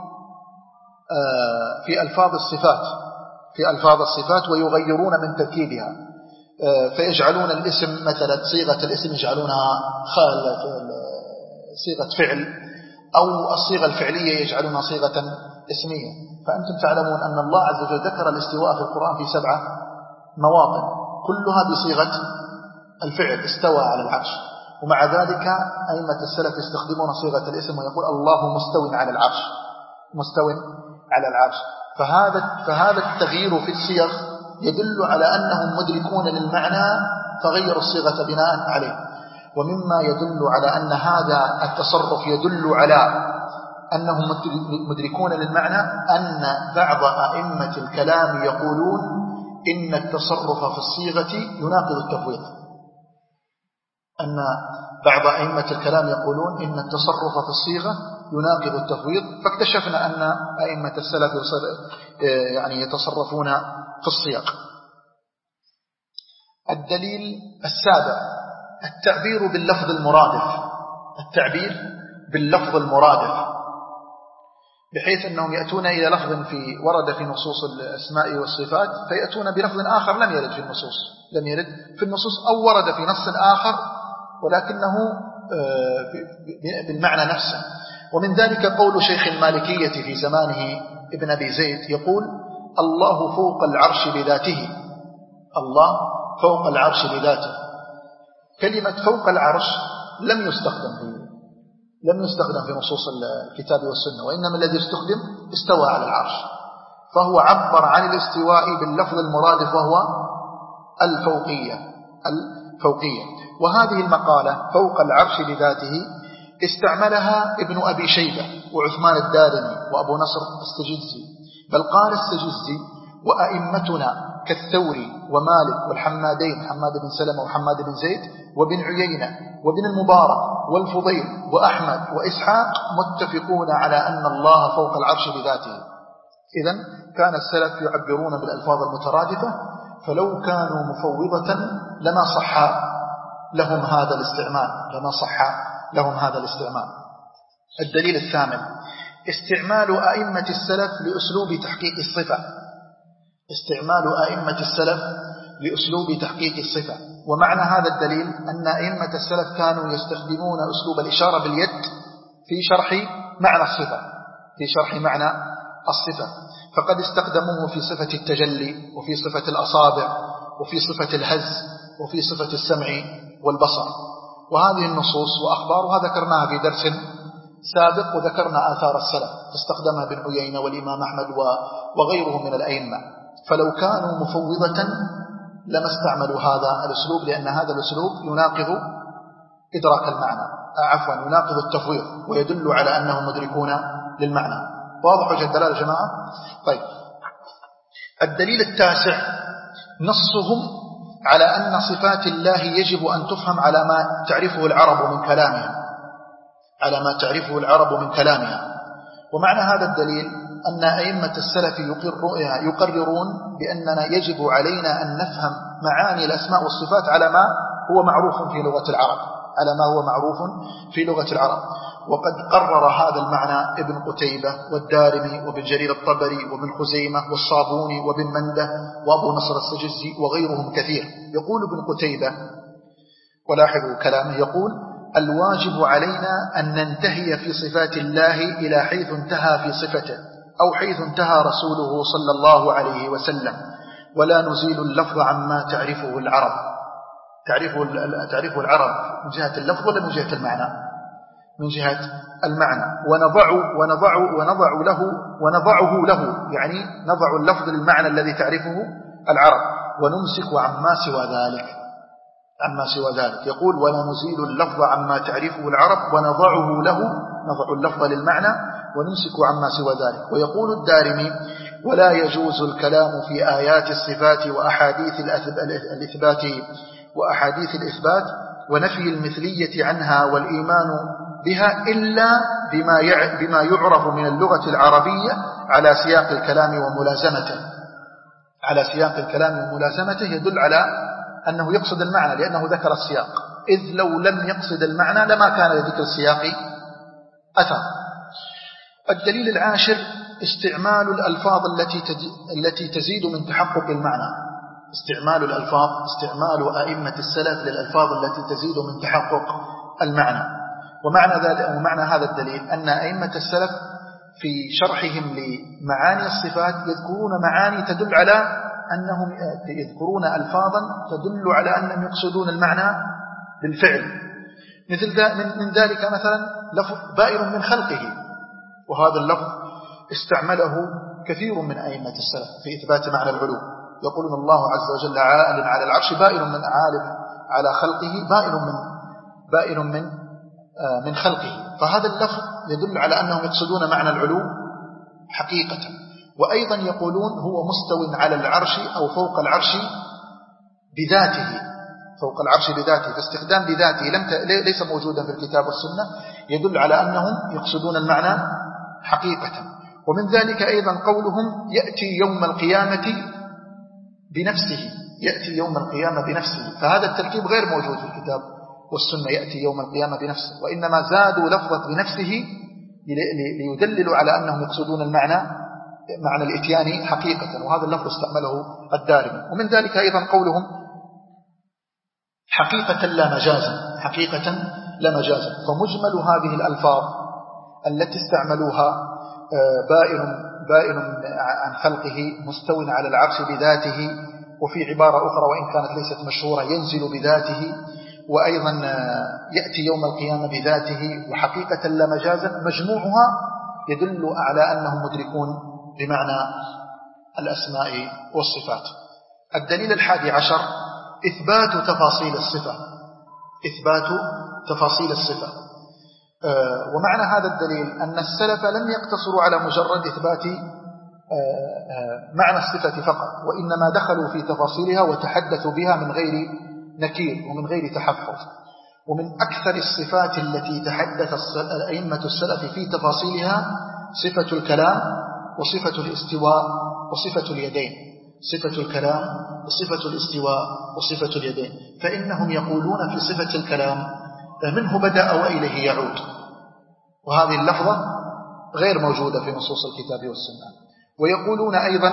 في ألفاظ الصفات في ألفاظ الصفات ويغيرون من تركيبها، فيجعلون الاسم مثلا صيغة الاسم يجعلونها صيغة فعل، أو الصيغة الفعلية يجعلونها صيغة اسمية. فأنتم تعلمون أن الله عز وجل ذكر الاستواء في القرآن في سبعة مواطن كلها بصيغة الفعل، استوى على العرش، ومع ذلك أئمة السلف يستخدمون صيغة الاسم ويقول الله مستو على العرش مستو على العرش. فهذا فهذا التغيير في الصيغ يدل على أنهم مدركون للمعنى فغيروا الصيغة بناء عليه. ومما يدل على أن هذا التصرف يدل على أنهم مدركون للمعنى أن بعض أئمة الكلام يقولون إن التصرف في الصيغة يناقض التفويض أن بعض أئمة الكلام يقولون إن التصرف في الصيغة يناقض التفويض، فاكتشفنا أن أئمة السلف يعني يتصرفون في الصيغ. الدليل السابع التعبير باللفظ المرادف التعبير باللفظ المرادف بحيث أنهم يأتون إلى لفظ في ورد في نصوص الأسماء والصفات فيأتون بلفظ آخر لم يرد في النصوص لم يرد في النصوص أو ورد في نص آخر ولكنه بالمعنى نفسه. ومن ذلك قول شيخ المالكية في زمانه ابن أبي زيد يقول الله فوق العرش بذاته الله فوق العرش بذاته. كلمة فوق العرش لم يستخدم في لم يستخدم في نصوص الكتاب والسنة، وإنما الذي استخدم استوى على العرش، فهو عبر عن الاستواء باللفظ المرادف وهو الفوقية الفوقية. وهذه المقالة فوق العرش بذاته استعملها ابن أبي شيبة وعثمان الدارمي وأبو نصر السجزي، بل قال السجزي وأئمتنا كالثوري ومالك والحمادين حماد بن سلمة وحماد بن زيد وبن عيينة وبن المبارك والفضيل وأحمد وإسحاق متفقون على أن الله فوق العرش بذاته. إذن كان السلف يعبرون بالألفاظ المترادفة، فلو كانوا مفوضة لما صح لهم هذا الاستعمال لما صح لهم هذا الاستعمال. الدليل الثامن استعمال أئمة السلف لأسلوب تحقيق الصفة استعمال أئمة السلف لأسلوب تحقيق الصفة. ومعنى هذا الدليل أن أئمة السلف كانوا يستخدمون أسلوب الإشارة باليد في شرح معنى الصفة في شرح معنى الصفة فقد استخدموه في صفة التجلي وفي صفة الأصابع وفي صفة الهز وفي صفة السمع والبصر. وهذه النصوص وأخبارها ذكرناها في درس سابق وذكرنا آثار السلف فاستخدمها ابن عيينة والإمام أحمد وغيرهم من الأئمة. فلو كانوا مفوضة لما استعملوا هذا الأسلوب، لأن هذا الأسلوب يناقض إدراك المعنى عفوا يناقض التفويض ويدل على أنهم مدركون للمعنى. واضح وجه الدلالة يا جماعة؟ طيب الدليل التاسع نصهم على أن صفات الله يجب أن تفهم على ما تعرفه العرب من كلامها على ما تعرفه العرب من كلامها. ومعنى هذا الدليل أن أئمة السلف يقررون بأننا يجب علينا أن نفهم معاني الأسماء والصفات على ما هو معروف في لغة العرب على ما هو معروف في لغة العرب. وقد قرر هذا المعنى ابن قتيبة والدارمي وابن جرير الطبري وابن خزيمة والصابوني وابن منده وأبو نصر السجزي وغيرهم كثير. يقول ابن قتيبة، ولاحظوا كلامه، يقول: الواجب علينا أن ننتهي في صفات الله إلى حيث انتهى في صفته أو حيث انتهى رسوله صلى الله عليه وسلم، ولا نزيل اللفظ عما تعرفه العرب. تعرفه تعرفه العرب من جهة اللفظ ولا من جهة المعنى؟ من جهة المعنى. ونضع ونضع ونضع له ونضعه له يعني نضع اللفظ للمعنى الذي تعرفه العرب، ونمسك عما سوى ذلك عما سوى ذلك. يقول: ولا نزيل اللفظ عما تعرفه العرب ونضعه له، نضع اللفظ للمعنى ونمسك عما سوى ذلك. ويقول الدارمي: ولا يجوز الكلام في آيات الصفات وأحاديث الإثبات وأحاديث الإثبات ونفي المثلية عنها والإيمان بها إلا بما بما يعرف من اللغة العربية على سياق الكلام وملازمته على سياق الكلام وملازمته يدل على أنه يقصد المعنى، لأنه ذكر السياق، إذ لو لم يقصد المعنى لما كان لذكر السياق أثر. الدليل العاشر: استعمال الألفاظ التي التي تزيد من تحقق المعنى. استعمال الألفاظ استعمال أئمة السلف للألفاظ التي تزيد من تحقق المعنى. ومعنى ذلك ومعنى هذا الدليل أن أئمة السلف في شرحهم لمعاني الصفات يذكرون معاني تدل على أنهم يذكرون ألفاظا تدل على أنهم يقصدون المعنى بالفعل. مثل من ذلك مثلا لفظ بائن من خلقه، وهذا اللفظ استعمله كثير من أئمة السلف في إثبات معنى العلو. يقولون: الله عز وجل عال على العرش، بائن من عالم على خلقه، بائن من بائن من آه من خلقه. فهذا اللفظ يدل على أنهم يقصدون معنى العلو حقيقة. وأيضا يقولون: هو مستو على العرش أو فوق العرش بذاته، فوق العرش بذاته. فاستخدام بذاته لم ت... ليس موجودا في الكتاب والسنة، يدل على أنهم يقصدون المعنى حقيقة. ومن ذلك أيضا قولهم: يأتي يوم القيامة بنفسه، يأتي يوم القيامة بنفسه. فهذا التركيب غير موجود في الكتاب والسنة، يأتي يوم القيامة بنفسه، وإنما زادوا لفظة بنفسه ليدللوا على أنهم يقصدون المعنى معنى الإتيان حقيقة. وهذا اللفظ استعمله الدارمي. ومن ذلك أيضا قولهم: حقيقة لا مجازا، حقيقة لا مجازا. فمجمل هذه الألفاظ التي استعملوها بائن بائن عن خلقه، مستو على العرش بذاته، وفي عبارة أخرى وإن كانت ليست مشهورة: ينزل بذاته، وأيضا يأتي يوم القيامة بذاته، وحقيقة لا مجازا، مجموعها يدل على أنهم مدركون بمعنى الأسماء والصفات. الدليل الحادي عشر: إثبات تفاصيل الصفة إثبات تفاصيل الصفة. ومعنى هذا الدليل أن السلف لم يقتصروا على مجرد إثبات معنى الصفة فقط، وإنما دخلوا في تفاصيلها وتحدثوا بها من غير نكير ومن غير تحفظ. ومن أكثر الصفات التي تحدث أئمة السلف في تفاصيلها صفة الكلام وصفة الاستواء وصفة اليدين صفة الكلام وصفة الاستواء وصفة اليدين. فإنهم يقولون في صفة الكلام: منه بدأ وإليه يعود، وهذه اللفظة غير موجودة في نصوص الكتاب والسنة. ويقولون أيضا: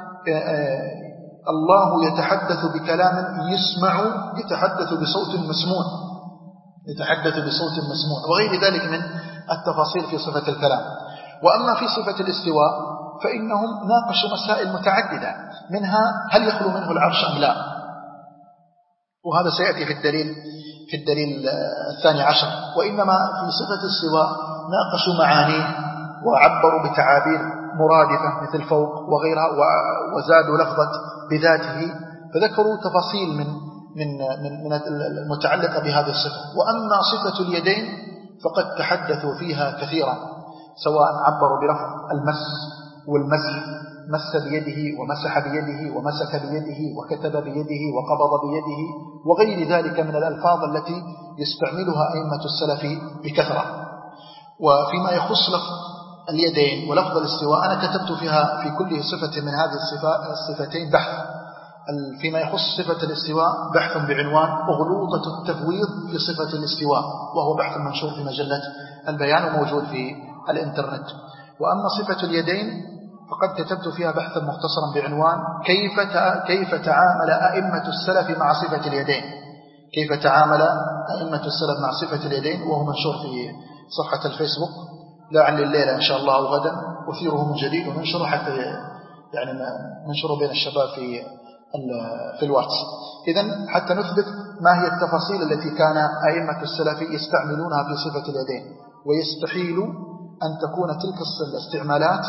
الله يتحدث بكلام يسمع، يتحدث بصوت مسموع يتحدث بصوت مسموع وغير ذلك من التفاصيل في صفة الكلام. وأما في صفة الاستواء فإنهم ناقشوا مسائل متعددة، منها هل يخلو منه العرش أم لا، وهذا سيأتي في الدليل في الدليل الثاني عشر. وإنما في صفة الاستواء ناقشوا معانيه وعبروا بتعابير مرادفة مثل فوق وغيرها، وزادوا لفظة بذاته، فذكروا تفاصيل من من من المتعلقة بهذه الصفة. وأما صفة اليدين فقد تحدثوا فيها كثيرا، سواء عبروا بلفظ المس والمسح، مس بيده ومسح بيده ومسك بيده وكتب بيده وقبض بيده وغير ذلك من الألفاظ التي يستعملها أئمة السلف بكثرة. وفيما يخص لفظ اليدين ولفظ الاستواء أنا كتبت فيها في كل صفة من هذه الصفتين بحث فيما يخص صفة الاستواء بحث بعنوان أغلوطة التفويض في صفة الاستواء، وهو بحث منشور في مجلة البيان وموجود في الإنترنت. وأما صفة اليدين فقد كتبت فيها بحثا مختصرا بعنوان كيف كيف تعامل أئمة السلف مع صفة اليدين، كيف تعامل أئمة السلف مع صفة اليدين، وهو منشور في صفحة الفيسبوك. لعل الليلة إن شاء الله أو غدا أثيره من جديد وننشره حتى يعني ننشره بين الشباب في في الواتس. إذن حتى نثبت ما هي التفاصيل التي كان أئمة السلف يستعملونها في صفة اليدين، ويستحيل أن تكون تلك الاستعمالات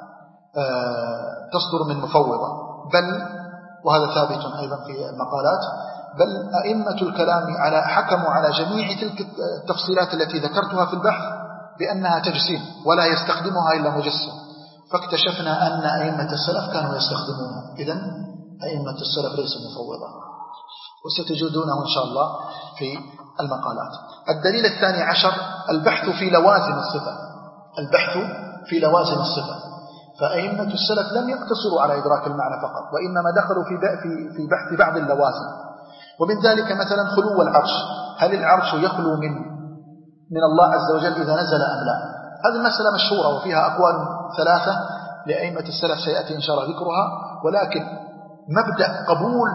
تصدر من مفوضة، بل وهذا ثابت أيضا في المقالات، بل أئمة الكلام على حكموا على جميع تلك التفصيلات التي ذكرتها في البحث بأنها تجسيم ولا يستخدمها إلا مجسم، فاكتشفنا أن أئمة السلف كانوا يستخدمونها. إذن أئمة السلف ليسوا مفوضة، وستجدونه إن شاء الله في المقالات. الدليل الثاني عشر البحث في لوازم الصفة، البحث في لوازم الصفة. فأئمة السلف لم يقتصروا على إدراك المعنى فقط، وإنما دخلوا في في بحث بعض اللوازم. ومن ذلك مثلا خلو العرش، هل العرش يخلو من من الله عز وجل إذا نزل أم لا؟ هذه المسألة مشهورة وفيها أقوال ثلاثة لأئمة السلف سيأتي إن شاء الله ذكرها، ولكن مبدأ قبول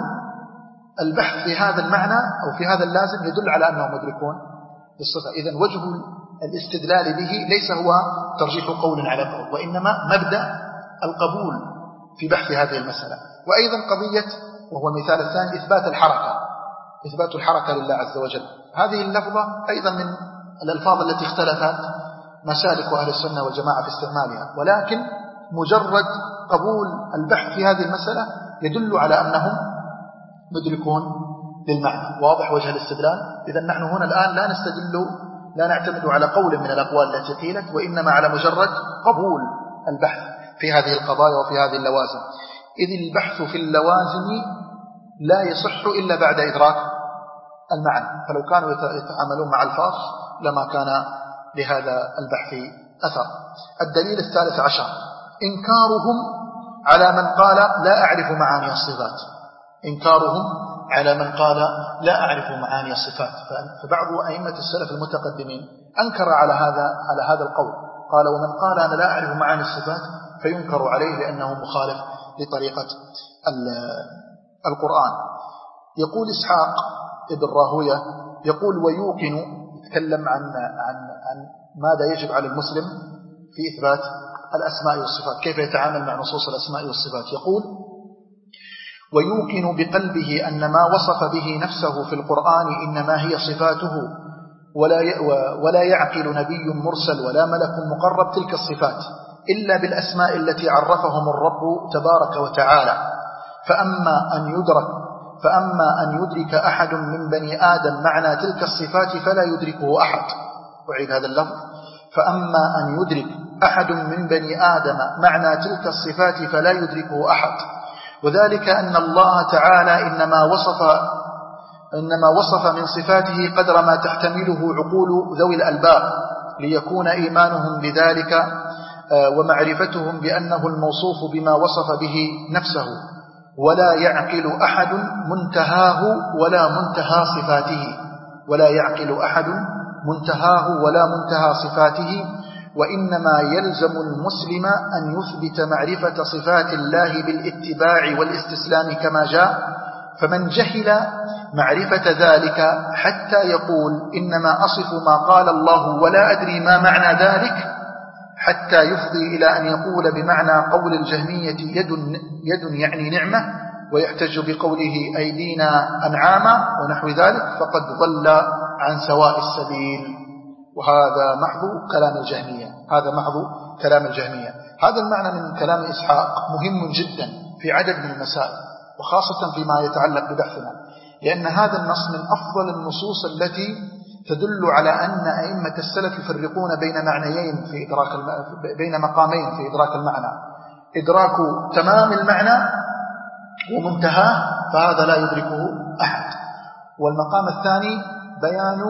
البحث في هذا المعنى أو في هذا اللازم يدل على أنهم مدركون بالصفة. إذن وجه الاستدلال به ليس هو ترجيح قول على قول، وإنما مبدأ القبول في بحث هذه المسألة. وأيضا قضية، وهو المثال الثاني، إثبات الحركة، إثبات الحركة لله عز وجل. هذه اللفظة أيضا من الألفاظ التي اختلفت مسالك أهل السنة والجماعة في استعمالها، ولكن مجرد قبول البحث في هذه المسألة يدل على أنهم مدركون للمعنى. واضح وجه الاستدلال؟ إذا نحن هنا الآن لا نستدل، لا نعتمد على قول من الأقوال التي قيلت، وإنما على مجرد قبول البحث في هذه القضايا وفي هذه اللوازم، إذ البحث في اللوازم لا يصح إلا بعد إدراك المعنى، فلو كانوا يتعاملون مع الفاظ لما كان لهذا البحث أثر. الدليل الثالث عشر إنكارهم على من قال لا أعرف معاني الصفات، إنكارهم على من قال لا أعرف معاني الصفات. فبعض أئمة السلف المتقدمين أنكر على هذا على هذا القول، قال ومن قال أنا لا أعرف معاني الصفات فينكر عليه لأنه مخالف لطريقة القرآن. يقول إسحاق ابن راهوية يقول ويوقن، يتكلم عن عن عن ماذا يجب على المسلم في إثبات الأسماء والصفات، كيف يتعامل مع نصوص الأسماء والصفات. يقول ويوقن بقلبه أن ما وصف به نفسه في القرآن إنما هي صفاته، ولا ولا يعقل نبي مرسل ولا ملك مقرب تلك الصفات إلا بالأسماء التي عرفهم الرب تبارك وتعالى. فأما أن يدرك فأما أن يدرك أحد من بني آدم معنى تلك الصفات فلا يدركه أحد. أعيد هذا اللفظ، فأما أن يدرك أحد من بني آدم معنى تلك الصفات فلا يدركه أحد، وذلك أن الله تعالى إنما وصف إنما وصف من صفاته قدر ما تحتمله عقول ذوي الألباب ليكون إيمانهم بذلك ومعرفتهم بأنه الموصوف بما وصف به نفسه، ولا يعقل أحد منتهاه ولا منتهى صفاته ولا يعقل أحد منتهاه ولا منتهى صفاته وإنما يلزم المسلم أن يثبت معرفة صفات الله بالاتباع والاستسلام كما جاء. فمن جهل معرفة ذلك حتى يقول إنما أصف ما قال الله ولا أدري ما معنى ذلك، حتى يفضي إلى أن يقول بمعنى قول الجهمية يد, يد يعني نعمة، ويحتج بقوله أيدينا أنعاما ونحو ذلك، فقد ضل عن سواء السبيل. وهذا محض كلام الجهمية، هذا محض كلام الجهمية. هذا المعنى من كلام إسحاق مهم جدا في عدد من المسائل، وخاصة فيما يتعلق ببحثنا، لأن هذا النص من أفضل النصوص التي تدل على أن أئمة السلف يفرقون بين معنيين في إدراك بين مقامين في إدراك المعنى: إدراك تمام المعنى ومنتهاه، فهذا لا يدركه أحد، والمقام الثاني بيان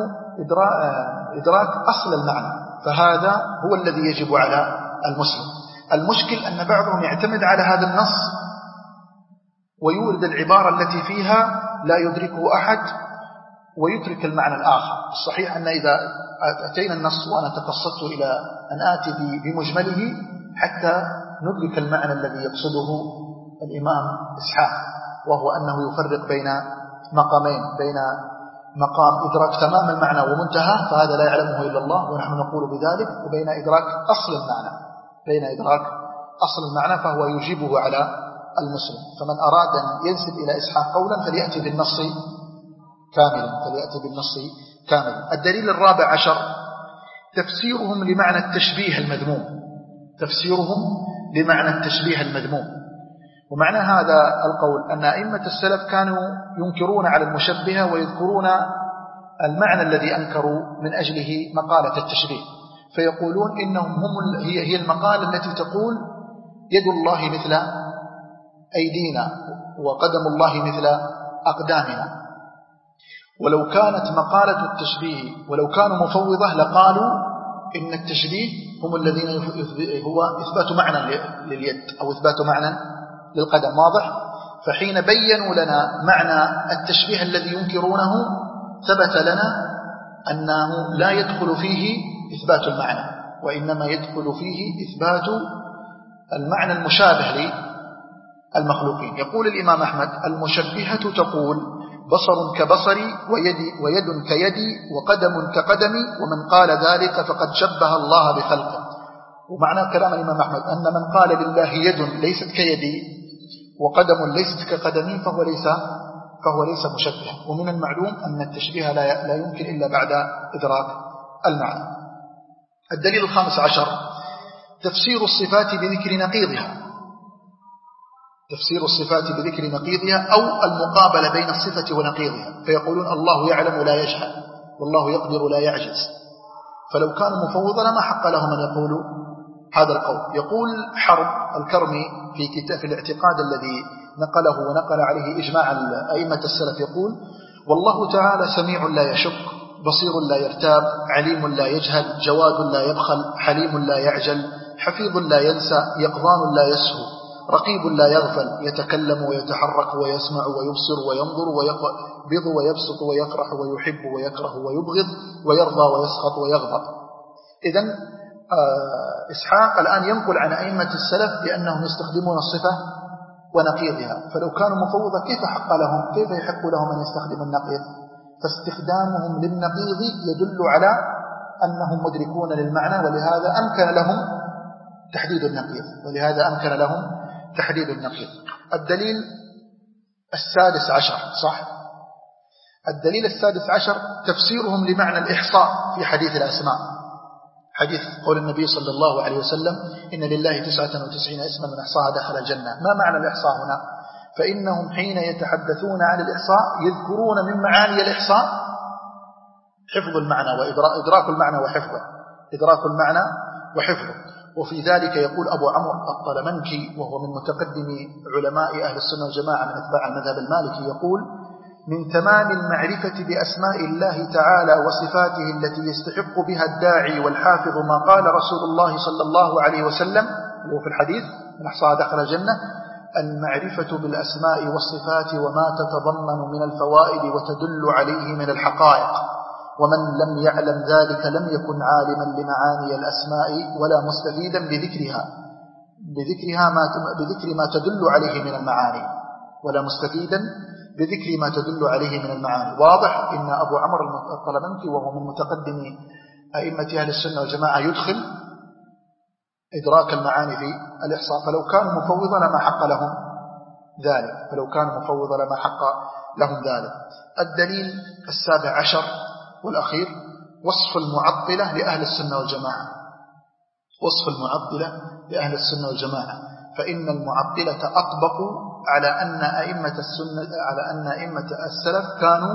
إدراك أصل المعنى، فهذا هو الذي يجب على المسلم. المشكل أن بعضهم يعتمد على هذا النص ويورد العبارة التي فيها لا يدركه أحد ويترك المعنى الآخر. الصحيح أن إذا أتينا النص وأنا تقصدت إلى أن آتي بمجمله حتى ندرك المعنى الذي يقصده الإمام إسحاق، وهو أنه يفرق بين مقامين، بين مقام إدراك تمام المعنى ومنتهى فهذا لا يعلمه إلا الله ونحن نقول بذلك، وبين إدراك أصل المعنى، بين إدراك أصل المعنى فهو يجيبه على المسلم. فمن أراد أن ينسب إلى إسحاق قولا فليأتي بالنص كاملا، فليأتي بالنص كاملا. الدليل الرابع عشر تفسيرهم لمعنى التشبيه المذموم، تفسيرهم لمعنى التشبيه المذموم. ومعنى هذا القول أن أئمة السلف كانوا ينكرون على المشبهة ويذكرون المعنى الذي أنكروا من أجله مقالة التشبيه، فيقولون إنهم هم هي هي المقالة التي تقول يد الله مثل أيدينا وقدم الله مثل أقدامنا. ولو كانت مقالة التشبيه ولو كانوا مفوضة لقالوا إن التشبيه هم الذين هو إثبات معنى لليد أو إثبات معنى للقدم، واضح؟ فحين بينوا لنا معنى التشبيه الذي ينكرونه ثبت لنا أنه لا يدخل فيه إثبات المعنى، وإنما يدخل فيه إثبات المعنى المشابه للمخلوقين. يقول الإمام أحمد المشبهة تقول بصر كبصري ويدي ويد كيدي وقدم كقدمي، ومن قال ذلك فقد شبه الله بخلقه. ومعنى كلام الإمام أحمد أن من قال لله يد ليست كيدي وقدم ليست كقدمي فهو ليس فهو ليس مشبه. ومن المعلوم أن التشبيه لا لا يمكن إلا بعد إدراك المعنى. الدليل الخامس عشر تفسير الصفات بذكر نقيضها، تفسير الصفات بذكر نقيضها أو المقابلة بين الصفة ونقيضها. فيقولون الله يعلم لا يجهل والله يقدر لا يعجز. فلو كانوا مفوضا ما حق لهم أن يقولوا هذا القول. يقول حرب الكرمي في كتاب في الاعتقاد الذي نقله ونقل عليه إجماع أئمة السلف، يقول والله تعالى سميع لا يشك، بصير لا يرتاب، عليم لا يجهل، جواد لا يبخل، حليم لا يعجل، حفيظ لا ينسى، يقظان لا يسهو، رقيب لا يغفل، يتكلم ويتحرك ويسمع ويبصر وينظر ويقبض ويبسط ويفرح ويحب ويكره ويبغض ويرضى ويسخط ويغضب. إذن إسحاق الآن ينقل عن أئمة السلف بأنهم يستخدمون الصفة ونقيضها. فلو كانوا مفوضة كيف حق لهم كيف يحق لهم أن يستخدموا النقيض؟ فاستخدامهم للنقيض يدل على أنهم مدركون للمعنى، ولهذا أمكن لهم تحديد النقيض ولهذا أمكن لهم تحديد النقيض. الدليل السادس عشر صح الدليل السادس عشر تفسيرهم لمعنى الإحصاء في حديث الأسماء، حديث قول النبي صلى الله عليه وسلم إن لله تسعة وتسعين اسما من أحصاها دخل الجنة. ما معنى الإحصاء هنا؟ فإنهم حين يتحدثون عن الإحصاء يذكرون من معاني الإحصاء حفظ المعنى وإدراك المعنى وحفظه إدراك المعنى وحفظه. وفي ذلك يقول أبو عمرو الطلمنكي وهو من متقدم علماء أهل السنة والجماعة من أتباع المذهب المالكي، يقول من تمام المعرفة بأسماء الله تعالى وصفاته التي يستحق بها الداعي والحافظ ما قال رسول الله صلى الله عليه وسلم وفي الحديث من أحصاها دخل الجنة المعرفة بالأسماء والصفات وما تتضمن من الفوائد وتدل عليه من الحقائق، ومن لم يعلم ذلك لم يكن عالما لمعاني الأسماء ولا مستفيدا بذكرها بذكرها ما بذكر ما تدل عليه من المعاني ولا مستفيدا بذكر ما تدل عليه من المعاني. واضح إن أبو عمرو الطلمنكي وهو من متقدم أئمة أهل السنة والجماعة يدخل إدراك المعاني في الإحصاء. فلو كانوا مفوضا لما حق لهم ذلك فلو كانوا مفوضا لما حق لهم ذلك. الدليل السابع عشر والأخير وصف المعطلة لأهل السنة والجماعة، وصف المعطلة لأهل السنة والجماعة. فإن المعطلة أطبقوا على أن أئمة السنة على أن أئمة السلف كانوا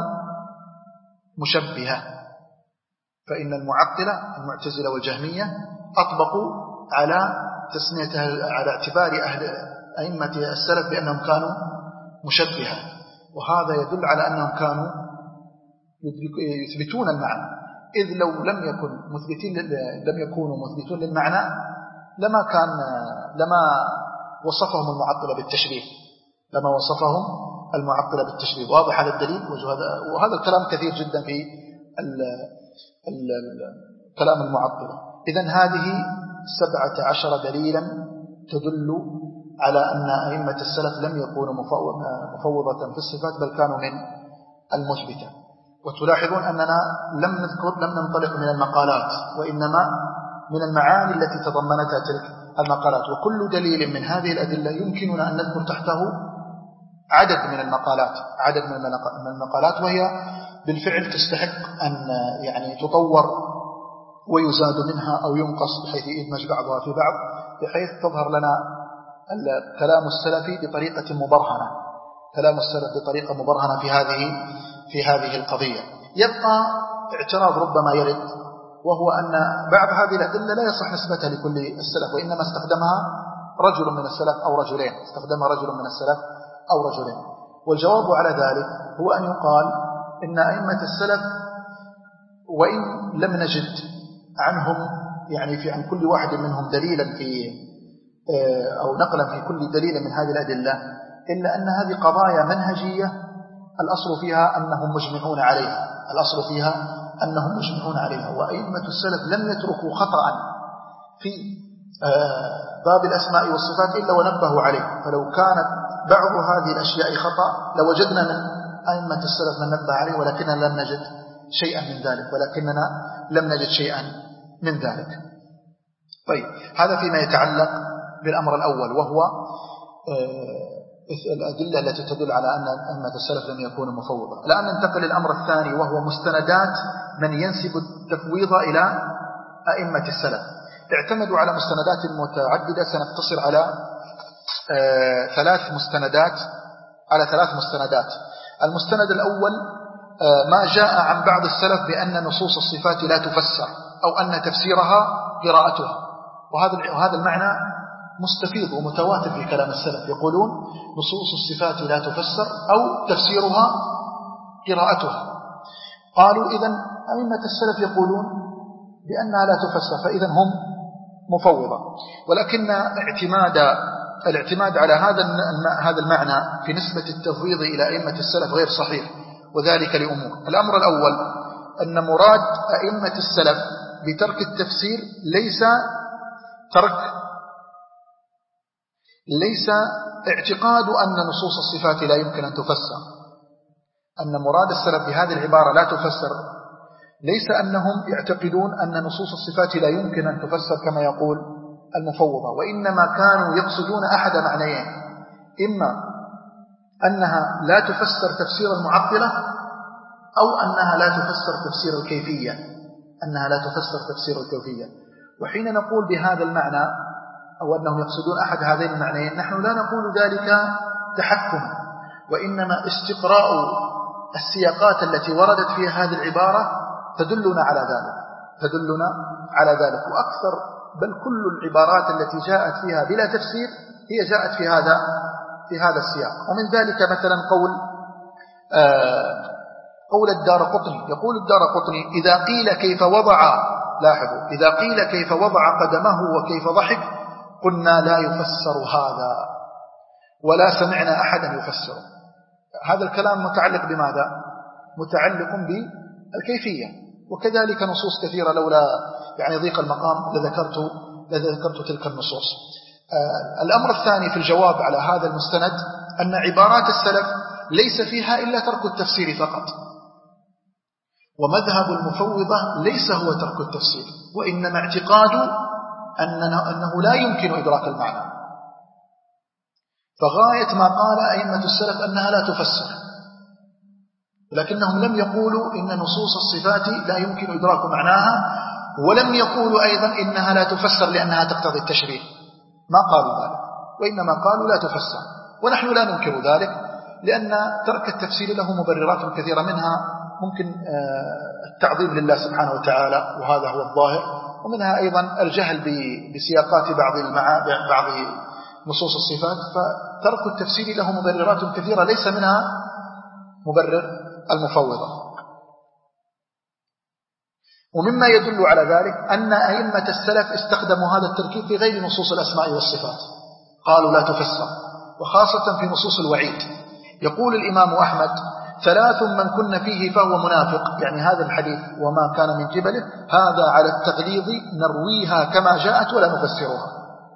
مشبهة. فإن المعطلة المعتزلة والجهمية أطبقوا على تسميتها على اعتبار أهل أئمة السلف بأنهم كانوا مشبهة، وهذا يدل على أنهم كانوا يثبتون المعنى، إذ لو لم يكن مثبتين لم يكونوا مثبتون للمعنى لما كان لما وصفهم المعطلة بالتشبيه لما وصفهم المعطلة بالتشبيه. واضح هذا الدليل؟ وهذا الكلام كثير جدا في ال ال كلام المعطلة. إذن هذه سبعة عشر دليلا تدل على أن أئمة السلف لم يكونوا مفوضة في الصفات، بل كانوا من المثبتة. وتلاحظون أننا لم نذكر لم ننطلق من المقالات، وإنما من المعاني التي تضمنتها تلك المقالات. وكل دليل من هذه الأدلة يمكننا أن نذكر تحته عدد من المقالات عدد من المقالات وهي بالفعل تستحق أن يعني تطور ويزاد منها أو ينقص بحيث يدمج بعضها في بعض، بحيث تظهر لنا الكلام السلفي بطريقة مبرهنة كلام السلف بطريقة مبرهنة في هذه في هذه القضية. يبقى اعتراض ربما يرد، وهو أن بعض هذه الأدلة لا يصح نسبتها لكل السلف، وإنما استخدمها رجل من السلف أو رجلين استخدمها رجل من السلف أو رجلين. والجواب على ذلك هو أن يقال إن أئمة السلف وإن لم نجد عنهم يعني في عن كل واحد منهم دليلا في أو نقلا في كل دليل من هذه الأدلة، إلا أن هذه قضايا منهجية الأصل فيها أنهم مجمعون عليها الأصل فيها أنهم مجمعون عليها وأئمة السلف لم يتركوا خطأ في باب الأسماء والصفات إلا ونبهوا عليه. فلو كانت بعض هذه الأشياء خطأ لوجدنا من أئمة السلف من نبه عليه، ولكننا لم نجد شيئا من ذلك ولكننا لم نجد شيئا من ذلك. طيب، هذا فيما يتعلق بالأمر الأول، وهو الأدلة التي تدل على أن أئمة السلف لم يكونوا مفوضة. الآن ننتقل للأمر الثاني، وهو مستندات من ينسب التفويض إلى أئمة السلف. اعتمدوا على مستندات متعددة، سنقتصر على آه ثلاث مستندات على ثلاث مستندات. المستند الأول آه ما جاء عن بعض السلف بأن نصوص الصفات لا تفسر، أو أن تفسيرها قراءتها. وهذا وهذا المعنى مستفيض ومتواتر في كلام السلف، يقولون نصوص الصفات لا تفسر أو تفسيرها قراءتها. قالوا إذن أئمة السلف يقولون بأنها لا تفسر، فإذن هم مفوضة. ولكن اعتماد الاعتماد على هذا هذا المعنى في نسبة التفويض إلى أئمة السلف غير صحيح، وذلك لأمور. الأمر الأول أن مراد أئمة السلف بترك التفسير ليس ترك ليس اعتقاد أن نصوص الصفات لا يمكن أن تفسر. أن مراد السلف بهذه العبارة لا تفسر ليس أنهم يعتقدون أن نصوص الصفات لا يمكن أن تفسر كما يقول المفوضة، وإنما كانوا يقصدون أحد معنيين: إما أنها لا تفسر تفسير المعطلة، أو أنها لا تفسر تفسير الكيفية أنها لا تفسر تفسير الكيفية. وحين نقول بهذا المعنى أو أنهم يقصدون أحد هذين المعنيين، نحن لا نقول ذلك تحكما، وإنما استقراء السياقات التي وردت فيها هذه العبارة تدلنا على ذلك تدلنا على ذلك وأكثر بل كل العبارات التي جاءت فيها بلا تفسير هي جاءت في هذا في هذا السياق. ومن ذلك مثلا قول آه قول الدارقطني، يقول الدارقطني: إذا قيل كيف وضع لاحظوا إذا قيل كيف وضع قدمه وكيف ضحك قلنا لا يفسر هذا، ولا سمعنا أحدا يفسره. هذا الكلام متعلق بماذا؟ متعلق بالكيفية. وكذلك نصوص كثيرة، لولا يعني ضيق المقام لذكرت لذكرت تلك النصوص. آه الأمر الثاني في الجواب على هذا المستند أن عبارات السلف ليس فيها إلا ترك التفسير فقط، ومذهب المفوضة ليس هو ترك التفسير، وإنما اعتقاد أنه, أنه لا يمكن إدراك المعنى. فغاية ما قال أئمة السلف أنها لا تفسر، لكنهم لم يقولوا إن نصوص الصفات لا يمكن إدراك معناها، ولم يقولوا أيضا إنها لا تفسر لأنها تقتضي التشريع. ما قالوا ذلك، وإنما قالوا لا تفسر. ونحن لا ننكر ذلك، لأن ترك التفسير له مبررات كثيرة، منها ممكن التعظيم لله سبحانه وتعالى، وهذا هو الظاهر، ومنها أيضا الجهل بسياقات بعض بعض نصوص الصفات. فترك التفسير له مبررات كثيرة ليس منها مبرر المفوضة. ومما يدل على ذلك أن أئمة السلف استخدموا هذا التركيب في غير نصوص الأسماء والصفات. قالوا لا تفسر وخاصة في نصوص الوعيد. يقول الإمام أحمد: ثلاث من كن فيه فهو منافق، يعني هذا الحديث وما كان من جبله، هذا على التغليظ نرويها كما جاءت ولا نفسرها،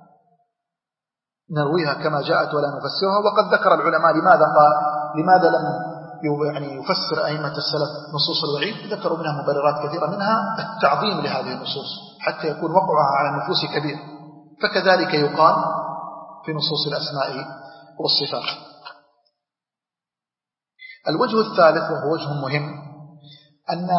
نرويها كما جاءت ولا نفسرها. وقد ذكر العلماء لماذا قال لماذا لم يعني يفسر أئمة السلف نصوص الوعيد. ذكروا منها مبررات كثيرة، منها التعظيم لهذه النصوص حتى يكون وقعها على النفوس كبير. فكذلك يقال في نصوص الأسماء والصفات. الوجه الثالث وهو وجه مهم، أن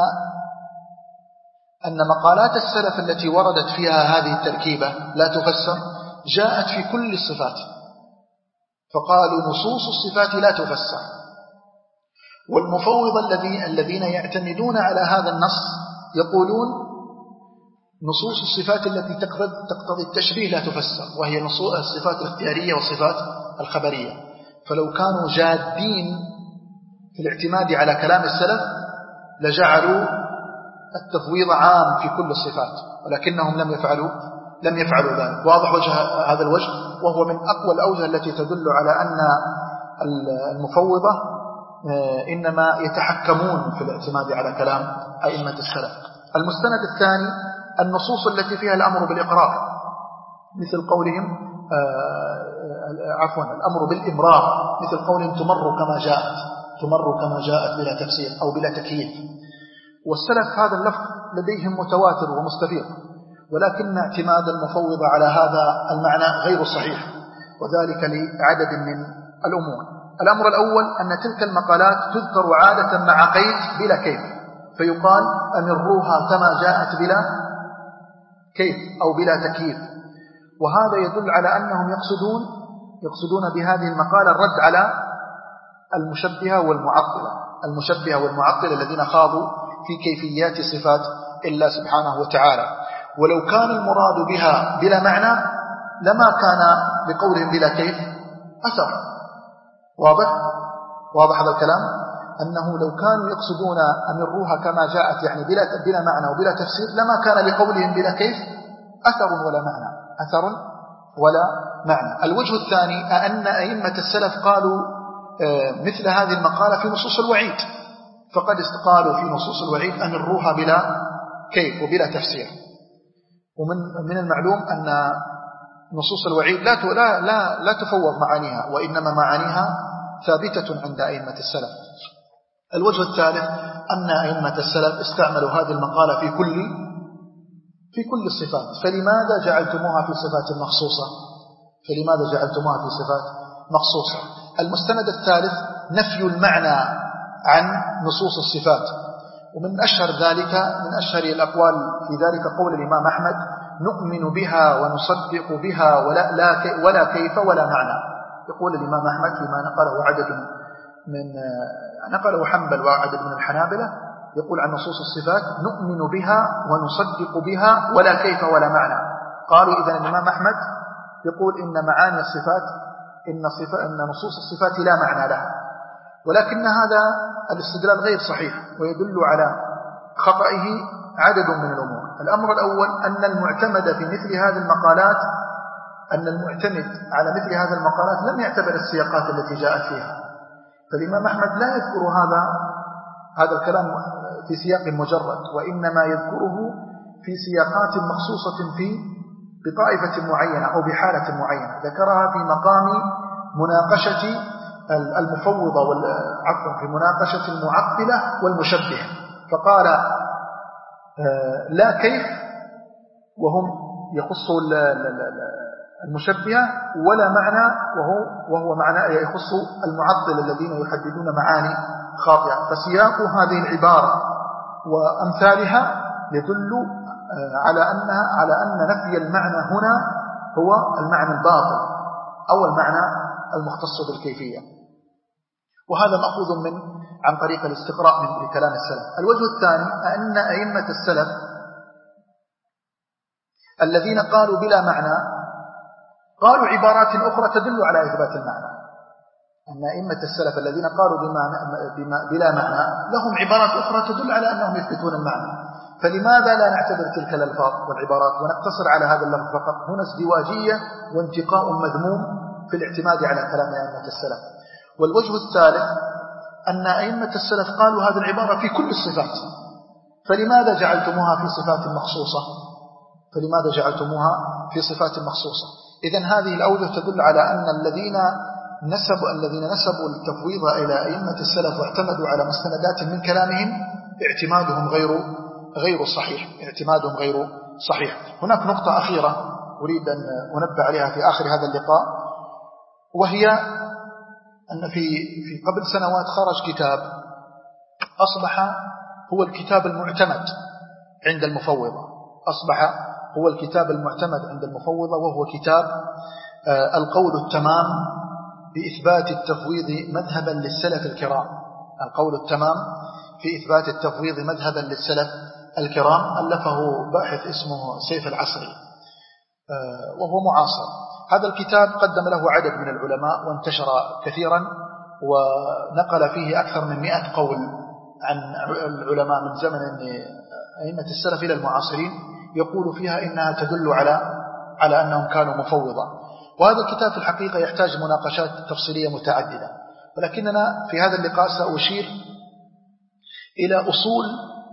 أن مقالات السلف التي وردت فيها هذه التركيبة لا تفسر جاءت في كل الصفات، فقالوا نصوص الصفات لا تفسر. والمفوضة الذين يعتمدون على هذا النص يقولون نصوص الصفات التي تقتضي التشبيه لا تفسر، وهي نصوص الصفات الاختيارية والصفات الخبرية. فلو كانوا جادين في الاعتماد على كلام السلف لجعلوا التفويض عام في كل الصفات، ولكنهم لم يفعلوا لم يفعلوا ذلك. واضح وجه هذا الوجه، وهو من أقوى الأوجه التي تدل على أن المفوضة إنما يتحكمون في الاعتماد على كلام أئمة السلف. المستند الثاني النصوص التي فيها الأمر بالإقرار، مثل قولهم عفوا الأمر بالإمرار، مثل قولهم تمر كما جاءت تمر كما جاءت بلا تفسير أو بلا تكييف. والسلف هذا اللفظ لديهم متواتر ومستفيض، ولكن اعتماد المفوضة على هذا المعنى غير صحيح، وذلك لعدد من الأمور. الأمر الأول أن تلك المقالات تذكر عادة مع قيد بلا كيف، فيقال أمروها كما جاءت بلا كيف أو بلا تكييف. وهذا يدل على أنهم يقصدون يقصدون بهذه المقالة الرد على المشبهة والمعطلة المشبهة والمعطلة الذين خاضوا في كيفيات صفات الله سبحانه وتعالى. ولو كان المراد بها بلا معنى لما كان بقولهم بلا كيف أثر. واضح واضح هذا الكلام، أنه لو كانوا يقصدون أمروها كما جاءت يعني بلا بلا معنى وبلا تفسير لما كان لقولهم بلا كيف أثر ولا معنى أثر ولا معنى. الوجه الثاني أن أئمة السلف قالوا مثل هذه المقالة في نصوص الوعيد، فقد قالوا في نصوص الوعيد أمروها بلا كيف وبلا تفسير. ومن من المعلوم أن نصوص الوعيد لا لا لا, لا تفوض معانيها، وإنما معانيها ثابتة عند أئمة السلف. الوجه الثالث أن أئمة السلف استعملوا هذه المقالة في كل في كل الصفات، فلماذا جعلتموها في صفات مخصوصة فلماذا جعلتموها في صفات مخصوصة؟ المستند الثالث نفي المعنى عن نصوص الصفات، ومن أشهر ذلك من أشهر الأقوال في ذلك قول الإمام أحمد: نؤمن بها ونصدق بها ولا, لا كي ولا كيف ولا معنى. يقول الإمام أحمد فيما نقله عدد من نقله حنبل وعدد من الحنابلة، يقول عن نصوص الصفات: نؤمن بها ونصدق بها ولا كيف ولا معنى. قالوا إذن الإمام أحمد يقول إن معاني الصفات إن, صفة إن نصوص الصفات لا معنى لها، ولكن هذا الاستدلال غير صحيح ويدل على خطئه عدد من الأمور. الأمر الأول أن المعتمد في مثل هذه المقالات أن المعتمد على مثل هذه المقالات لم يعتبر السياقات التي جاءت فيها، فالإمام أحمد لا يذكر هذا هذا الكلام في سياق مجرد، وإنما يذكره في سياقات مخصوصة في بطائفة معينة أو بحالة معينة ذكرها في مقام مناقشة المفوضة عفوا في مناقشة المعطلة والمشبهة، فقال لا كيف وهم يخصوا المشبهة، ولا معنى وهو وهو معنى يخص المعطل الذين يحددون معاني خاطئة. فسياق هذه العبارة وأمثالها يدل على أنها على أن نفي المعنى هنا هو المعنى الباطل أو المعنى المختص بالكيفية، وهذا مأخوذ من عن طريق الاستقراء من كلام السلف. الوجه الثاني أن أئمة السلف الذين قالوا بلا معنى قالوا عبارات أخرى تدل على إثبات المعنى. أن أئمة السلف الذين قالوا بما بلا معنى لهم عبارات أخرى تدل على أنهم يثبتون المعنى. فلماذا لا نعتبر تلك الألفاظ والعبارات ونقتصر على هذا اللفظ فقط؟ هنا ازدواجية وانتقاء مذموم في الاعتماد على كلام أئمة السلف. والوجه الثالث أن أئمة السلف قالوا هذه العبارة في كل الصفات، فلماذا جعلتموها في صفات مخصوصة فلماذا جعلتموها في صفات مخصوصة إذن هذه الأوجه تدل على أن الذين نسبوا الذين نسبوا التفويض إلى أئمة السلف واعتمدوا على مستندات من كلامهم اعتمادهم غير غير صحيح اعتمادهم غير صحيح. هناك نقطة أخيرة أريد أن أنبه عليها في آخر هذا اللقاء، وهي أن في في قبل سنوات خرج كتاب أصبح هو الكتاب المعتمد عند المفوضة أصبح هو الكتاب المعتمد عند المفوضة وهو كتاب القول التمام بإثبات التفويض مذهبا للسلف الكرام. القول التمام في إثبات التفويض مذهبا للسلف الكرام ألفه باحث اسمه سيف العصري وهو معاصر. هذا الكتاب قدم له عدد من العلماء وانتشر كثيرا، ونقل فيه أكثر من مئة قول عن العلماء من زمن أئمة السلف إلى المعاصرين، يقول فيها إنها تدل على على أنهم كانوا مفوضة. وهذا الكتاب في الحقيقة يحتاج مناقشات تفصيلية متعددة، ولكننا في هذا اللقاء سأشير إلى أصول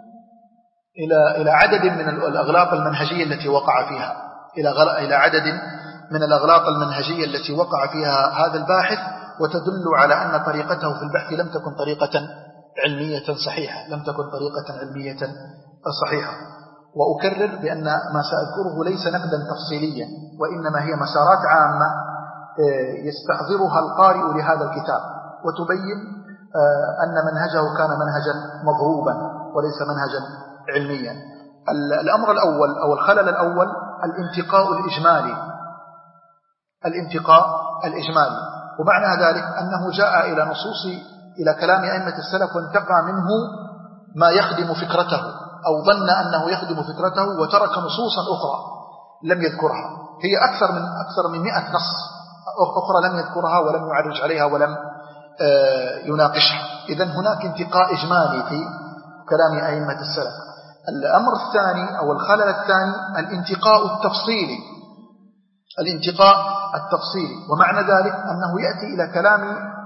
إلى إلى عدد من الأغلاط المنهجية التي وقع فيها إلى إلى عدد من الأغلاط المنهجية التي وقع فيها هذا الباحث، وتدل على أن طريقته في البحث لم تكن طريقة علمية صحيحة لم تكن طريقة علمية صحيحة. وأكرر بأن ما سأذكره ليس نقدا تفصيليا، وإنما هي مسارات عامة يستحضرها القارئ لهذا الكتاب، وتبين أن منهجه كان منهجا مضروبا وليس منهجا علميا. الأمر الأول أو الخلل الأول الانتقاء الإجمالي الانتقاء الإجمالي ومعنى ذلك أنه جاء إلى نصوص إلى كلام أئمة السلف وانتقى منه ما يخدم فكرته أو ظن أنه يخدم فكرته، وترك نصوصا أخرى لم يذكرها، هي أكثر من أكثر من مئة نص أخرى لم يذكرها ولم يعرج عليها ولم يناقشها. إذن هناك انتقاء إجمالي في كلام أئمة السلف. الأمر الثاني أو الخلل الثاني الانتقاء التفصيلي الانتقاء التفصيلي ومعنى ذلك أنه يأتي إلى كلام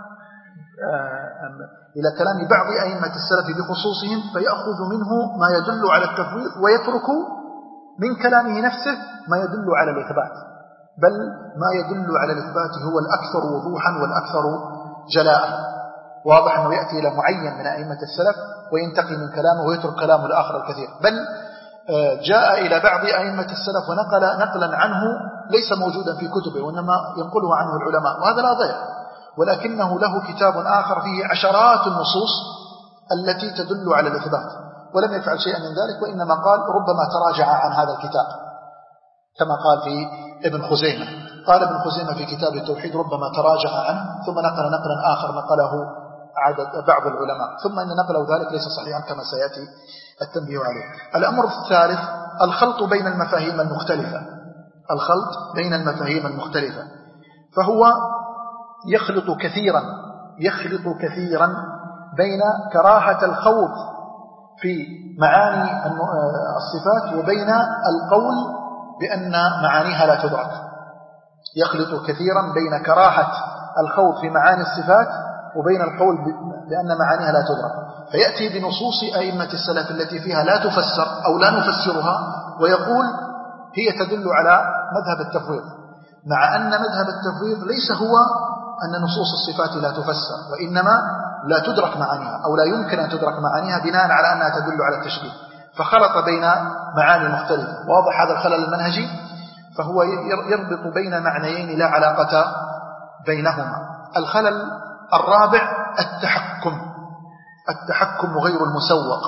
إلى كلام بعض أئمة السلف بخصوصهم فيأخذ منه ما يدل على التفويض ويترك من كلامه نفسه ما يدل على الإثبات، بل ما يدل على الإثبات هو الأكثر وضوحا والأكثر جلاء. واضح أنه يأتي إلى معين من أئمة السلف وينتقي من كلامه ويترك كلامه الآخر الكثير، بل جاء إلى بعض أئمة السلف ونقل نقلا عنه ليس موجودا في كتبه وإنما ينقله عنه العلماء، وهذا لا ضير، ولكنه له كتاب آخر فيه عشرات النصوص التي تدل على الإثبات، ولم يفعل شيئا من ذلك، وإنما قال ربما تراجع عن هذا الكتاب كما قال في ابن خزيمة. قال ابن خزيمة في كتاب التوحيد ربما تراجع عنه، ثم نقل نقلا آخر نقله عدد بعض العلماء، ثم أن نقله ذلك ليس صحيحا كما سيأتي التنبيه عليه. الأمر الثالث الخلط بين المفاهيم المختلفة الخلط بين المفاهيم المختلفة فهو يخلط كثيرا يخلط كثيرا بين كراهة الخوض في معاني الصفات وبين القول بأن معانيها لا تدرك. يخلط كثيرا بين كراهة الخوض في معاني الصفات وبين القول بأن معانيها لا تدرك، فيأتي بنصوص أئمة السلف التي فيها لا تفسر أو لا نفسرها ويقول هي تدل على مذهب التفويض، مع أن مذهب التفويض ليس هو أن نصوص الصفات لا تفسر، وإنما لا تدرك معانيها أو لا يمكن أن تدرك معانيها بناء على أنها تدل على التشبيه، فخلط بين معاني مختلفة. واضح هذا الخلل المنهجي؟ فهو يربط بين معنيين لا علاقة بينهما. الخلل الرابع التحكم التحكم غير المسوق،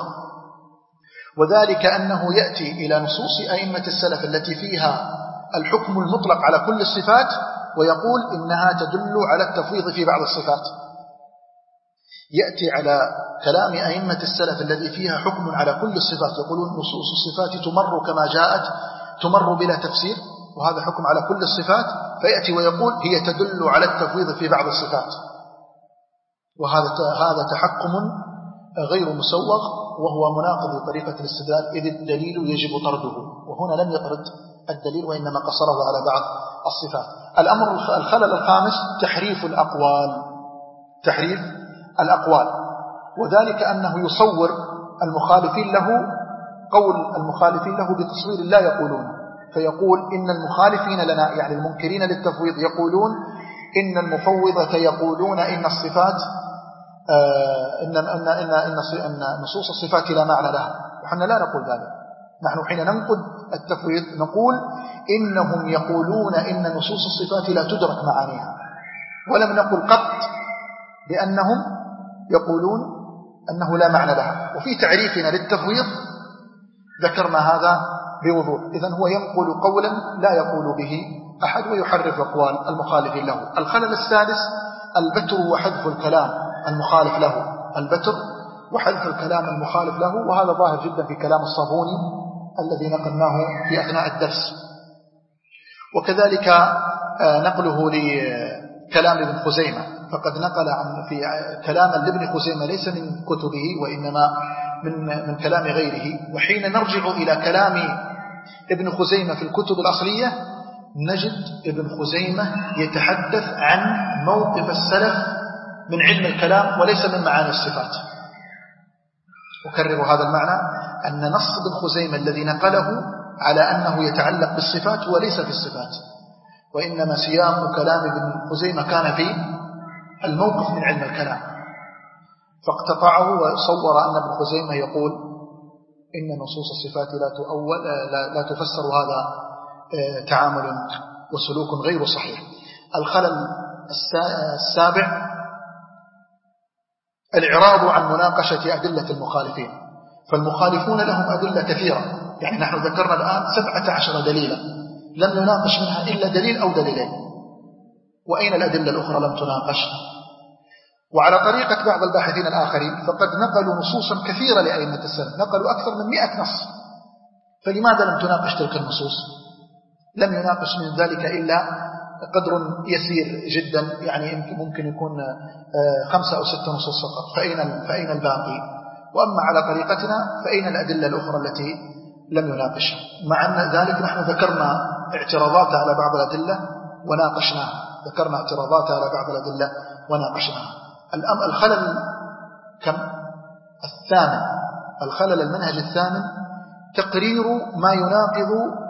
وذلك أنه يأتي إلى نصوص أئمة السلف التي فيها الحكم المطلق على كل الصفات ويقول إنها تدل على التفويض في بعض الصفات. يأتي على كلام أئمة السلف الذي فيها حكم على كل الصفات، يقولون نصوص الصفات تمر كما جاءت تمر بلا تفسير، وهذا حكم على كل الصفات، فيأتي ويقول هي تدل على التفويض في بعض الصفات، وهذا هذا تحكم غير مسوغ وهو مناقض لطريقة الاستدلال، إذ الدليل يجب طرده، وهنا لم يطرد الدليل وإنما قصره على بعض الصفات. الأمر الخلل الخامس تحريف الأقوال، تحريف الأقوال، وذلك أنه يصور المخالفين له قول المخالفين له بتصوير لا يقولون، فيقول إن المخالفين لنا يعني المنكرين للتفويض يقولون إن المفوضة يقولون إن الصفات آه إن, إن, إن, إن, إن نصوص الصفات لا معنى لها، وحنا لا نقول ذلك. نحن حين ننقد التفويض نقول إنهم يقولون إن نصوص الصفات لا تدرك معانيها، ولم نقل قط بأنهم يقولون أنه لا معنى لها. وفي تعريفنا للتفويض ذكرنا هذا بوضوح. إذن هو ينقل قولا لا يقول به أحد ويحرف أقوال المخالفين له. الخلل السادس البتر وحذف الكلام المخالف له، البتر وحذف الكلام المخالف له، وهذا ظاهر جدا في كلام الصابوني الذي نقلناه في أثناء الدرس. وكذلك نقله لكلام ابن خزيمة، فقد نقل عن في كلام لابن خزيمة ليس من كتبه وإنما من من كلام غيره. وحين نرجع إلى كلام ابن خزيمة في الكتب الأصلية نجد ابن خزيمة يتحدث عن موقف السلف من علم الكلام وليس من معاني الصفات. أكرر هذا المعنى، أن نص ابن خزيمة الذي نقله على أنه يتعلق بالصفات وليس في الصفات، وإنما سياق كلام ابن خزيمة كان في الموقف من علم الكلام، فاقتطعه وصور أن ابن خزيمة يقول إن نصوص الصفات لا تؤول لا, لا تفسر، هذا تعامل وسلوك غير صحيح. الخلل السابع الإعراض عن مناقشة أدلة المخالفين، فالمخالفون لهم أدلة كثيرة، يعني نحن ذكرنا الآن سبعة عشر دليلا لم نناقش منها إلا دليل أو دليلين، وأين الأدلة الأخرى لم تناقش؟ وعلى طريقة بعض الباحثين الآخرين فقد نقلوا نصوصا كثيرة لأئمة السلف، نقلوا أكثر من مئة نص، فلماذا لم تناقش تلك النصوص؟ لم يناقش من ذلك إلا قدر يسير جدا، يعني ممكن يكون خمسة أو ستة نصوص فقط، فأين, فأين الباقي؟ وأما على طريقتنا فأين الأدلة الأخرى التي لم يناقشها؟ مع أن ذلك نحن ذكرنا اعتراضات على بعض الأدلة وناقشناها، ذكرنا اعتراضات على بعض الأدلة وناقشناها. الخلل كم؟ الثامن، الخلل المنهج الثامن تقرير ما يناقض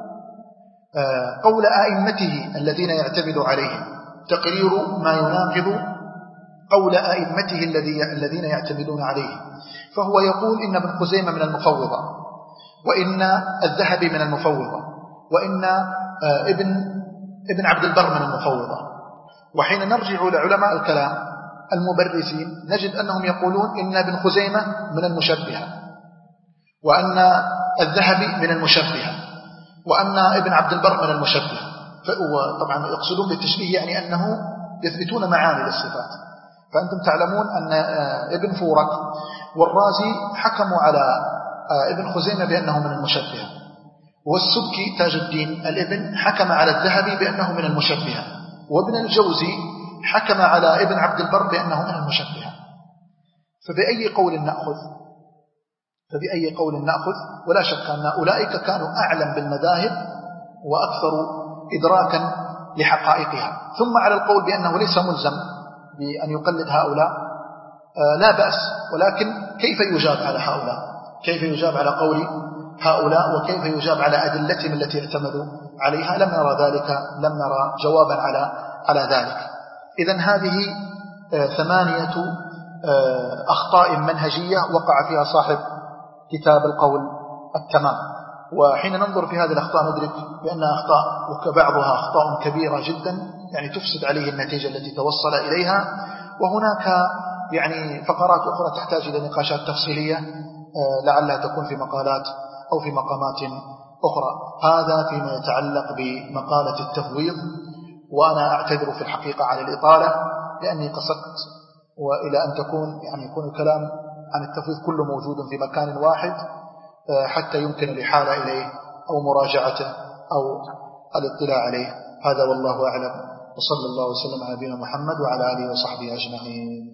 قول أئمته الذين يعتمد عليهم، تقرير ما يناقض قول أئمته الذين يعتمدون عليه. فهو يقول إن ابن خزيمة من المفوضة، وإن الذهبي من المفوضة، وإن ابن ابن عبد البر من المفوضة. وحين نرجع لعلماء الكلام المبرزين نجد أنهم يقولون إن ابن خزيمة من المشبهة، وأن الذهبي من المشبهة، وأن ابن عبد البر من المشبهة. طبعا يقصدون بالتشبيه يعني أنه يثبتون معاني للصفات. فأنتم تعلمون أن ابن فورك والرازي حكموا على ابن خزيمة بأنه من المشبهة، والسبكي تاج الدين الابن حكم على الذهبي بأنه من المشبهة، وابن الجوزي حكم على ابن عبد البر بأنه من المشبهة. فبأي قول نأخذ؟ فبأي قول نأخذ؟ ولا شك أن أولئك كانوا أعلم بالمذاهب وأكثر إدراكا لحقائقها. ثم على القول بأنه ليس ملزم بأن يقلد هؤلاء آه لا بأس، ولكن كيف يجاب على هؤلاء؟ كيف يجاب على قول هؤلاء؟ وكيف يجاب على أدلتهم التي اعتمدوا عليها؟ لم نرى ذلك، لم نرى جوابا على على ذلك. إذن هذه آه ثمانية آه أخطاء منهجية وقع فيها صاحب كتاب القول التمام. وحين ننظر في هذه الأخطاء ندرك بأنها أخطاء، وكبعضها أخطاء كبيرة جدا يعني تفسد عليه النتيجة التي توصل إليها. وهناك يعني فقرات أخرى تحتاج إلى نقاشات تفصيلية لعلها تكون في مقالات أو في مقامات أخرى. هذا فيما يتعلق بمقالة التفويض، وأنا أعتذر في الحقيقة على الإطالة لأني قصدت وإلى أن تكون يعني يكون الكلام عن التفويض كله موجود في مكان واحد حتى يمكن الإحالة إليه أو مراجعته أو الاطلاع عليه. هذا والله أعلم، وصلى الله وسلم على نبينا محمد وعلى آله وصحبه أجمعين.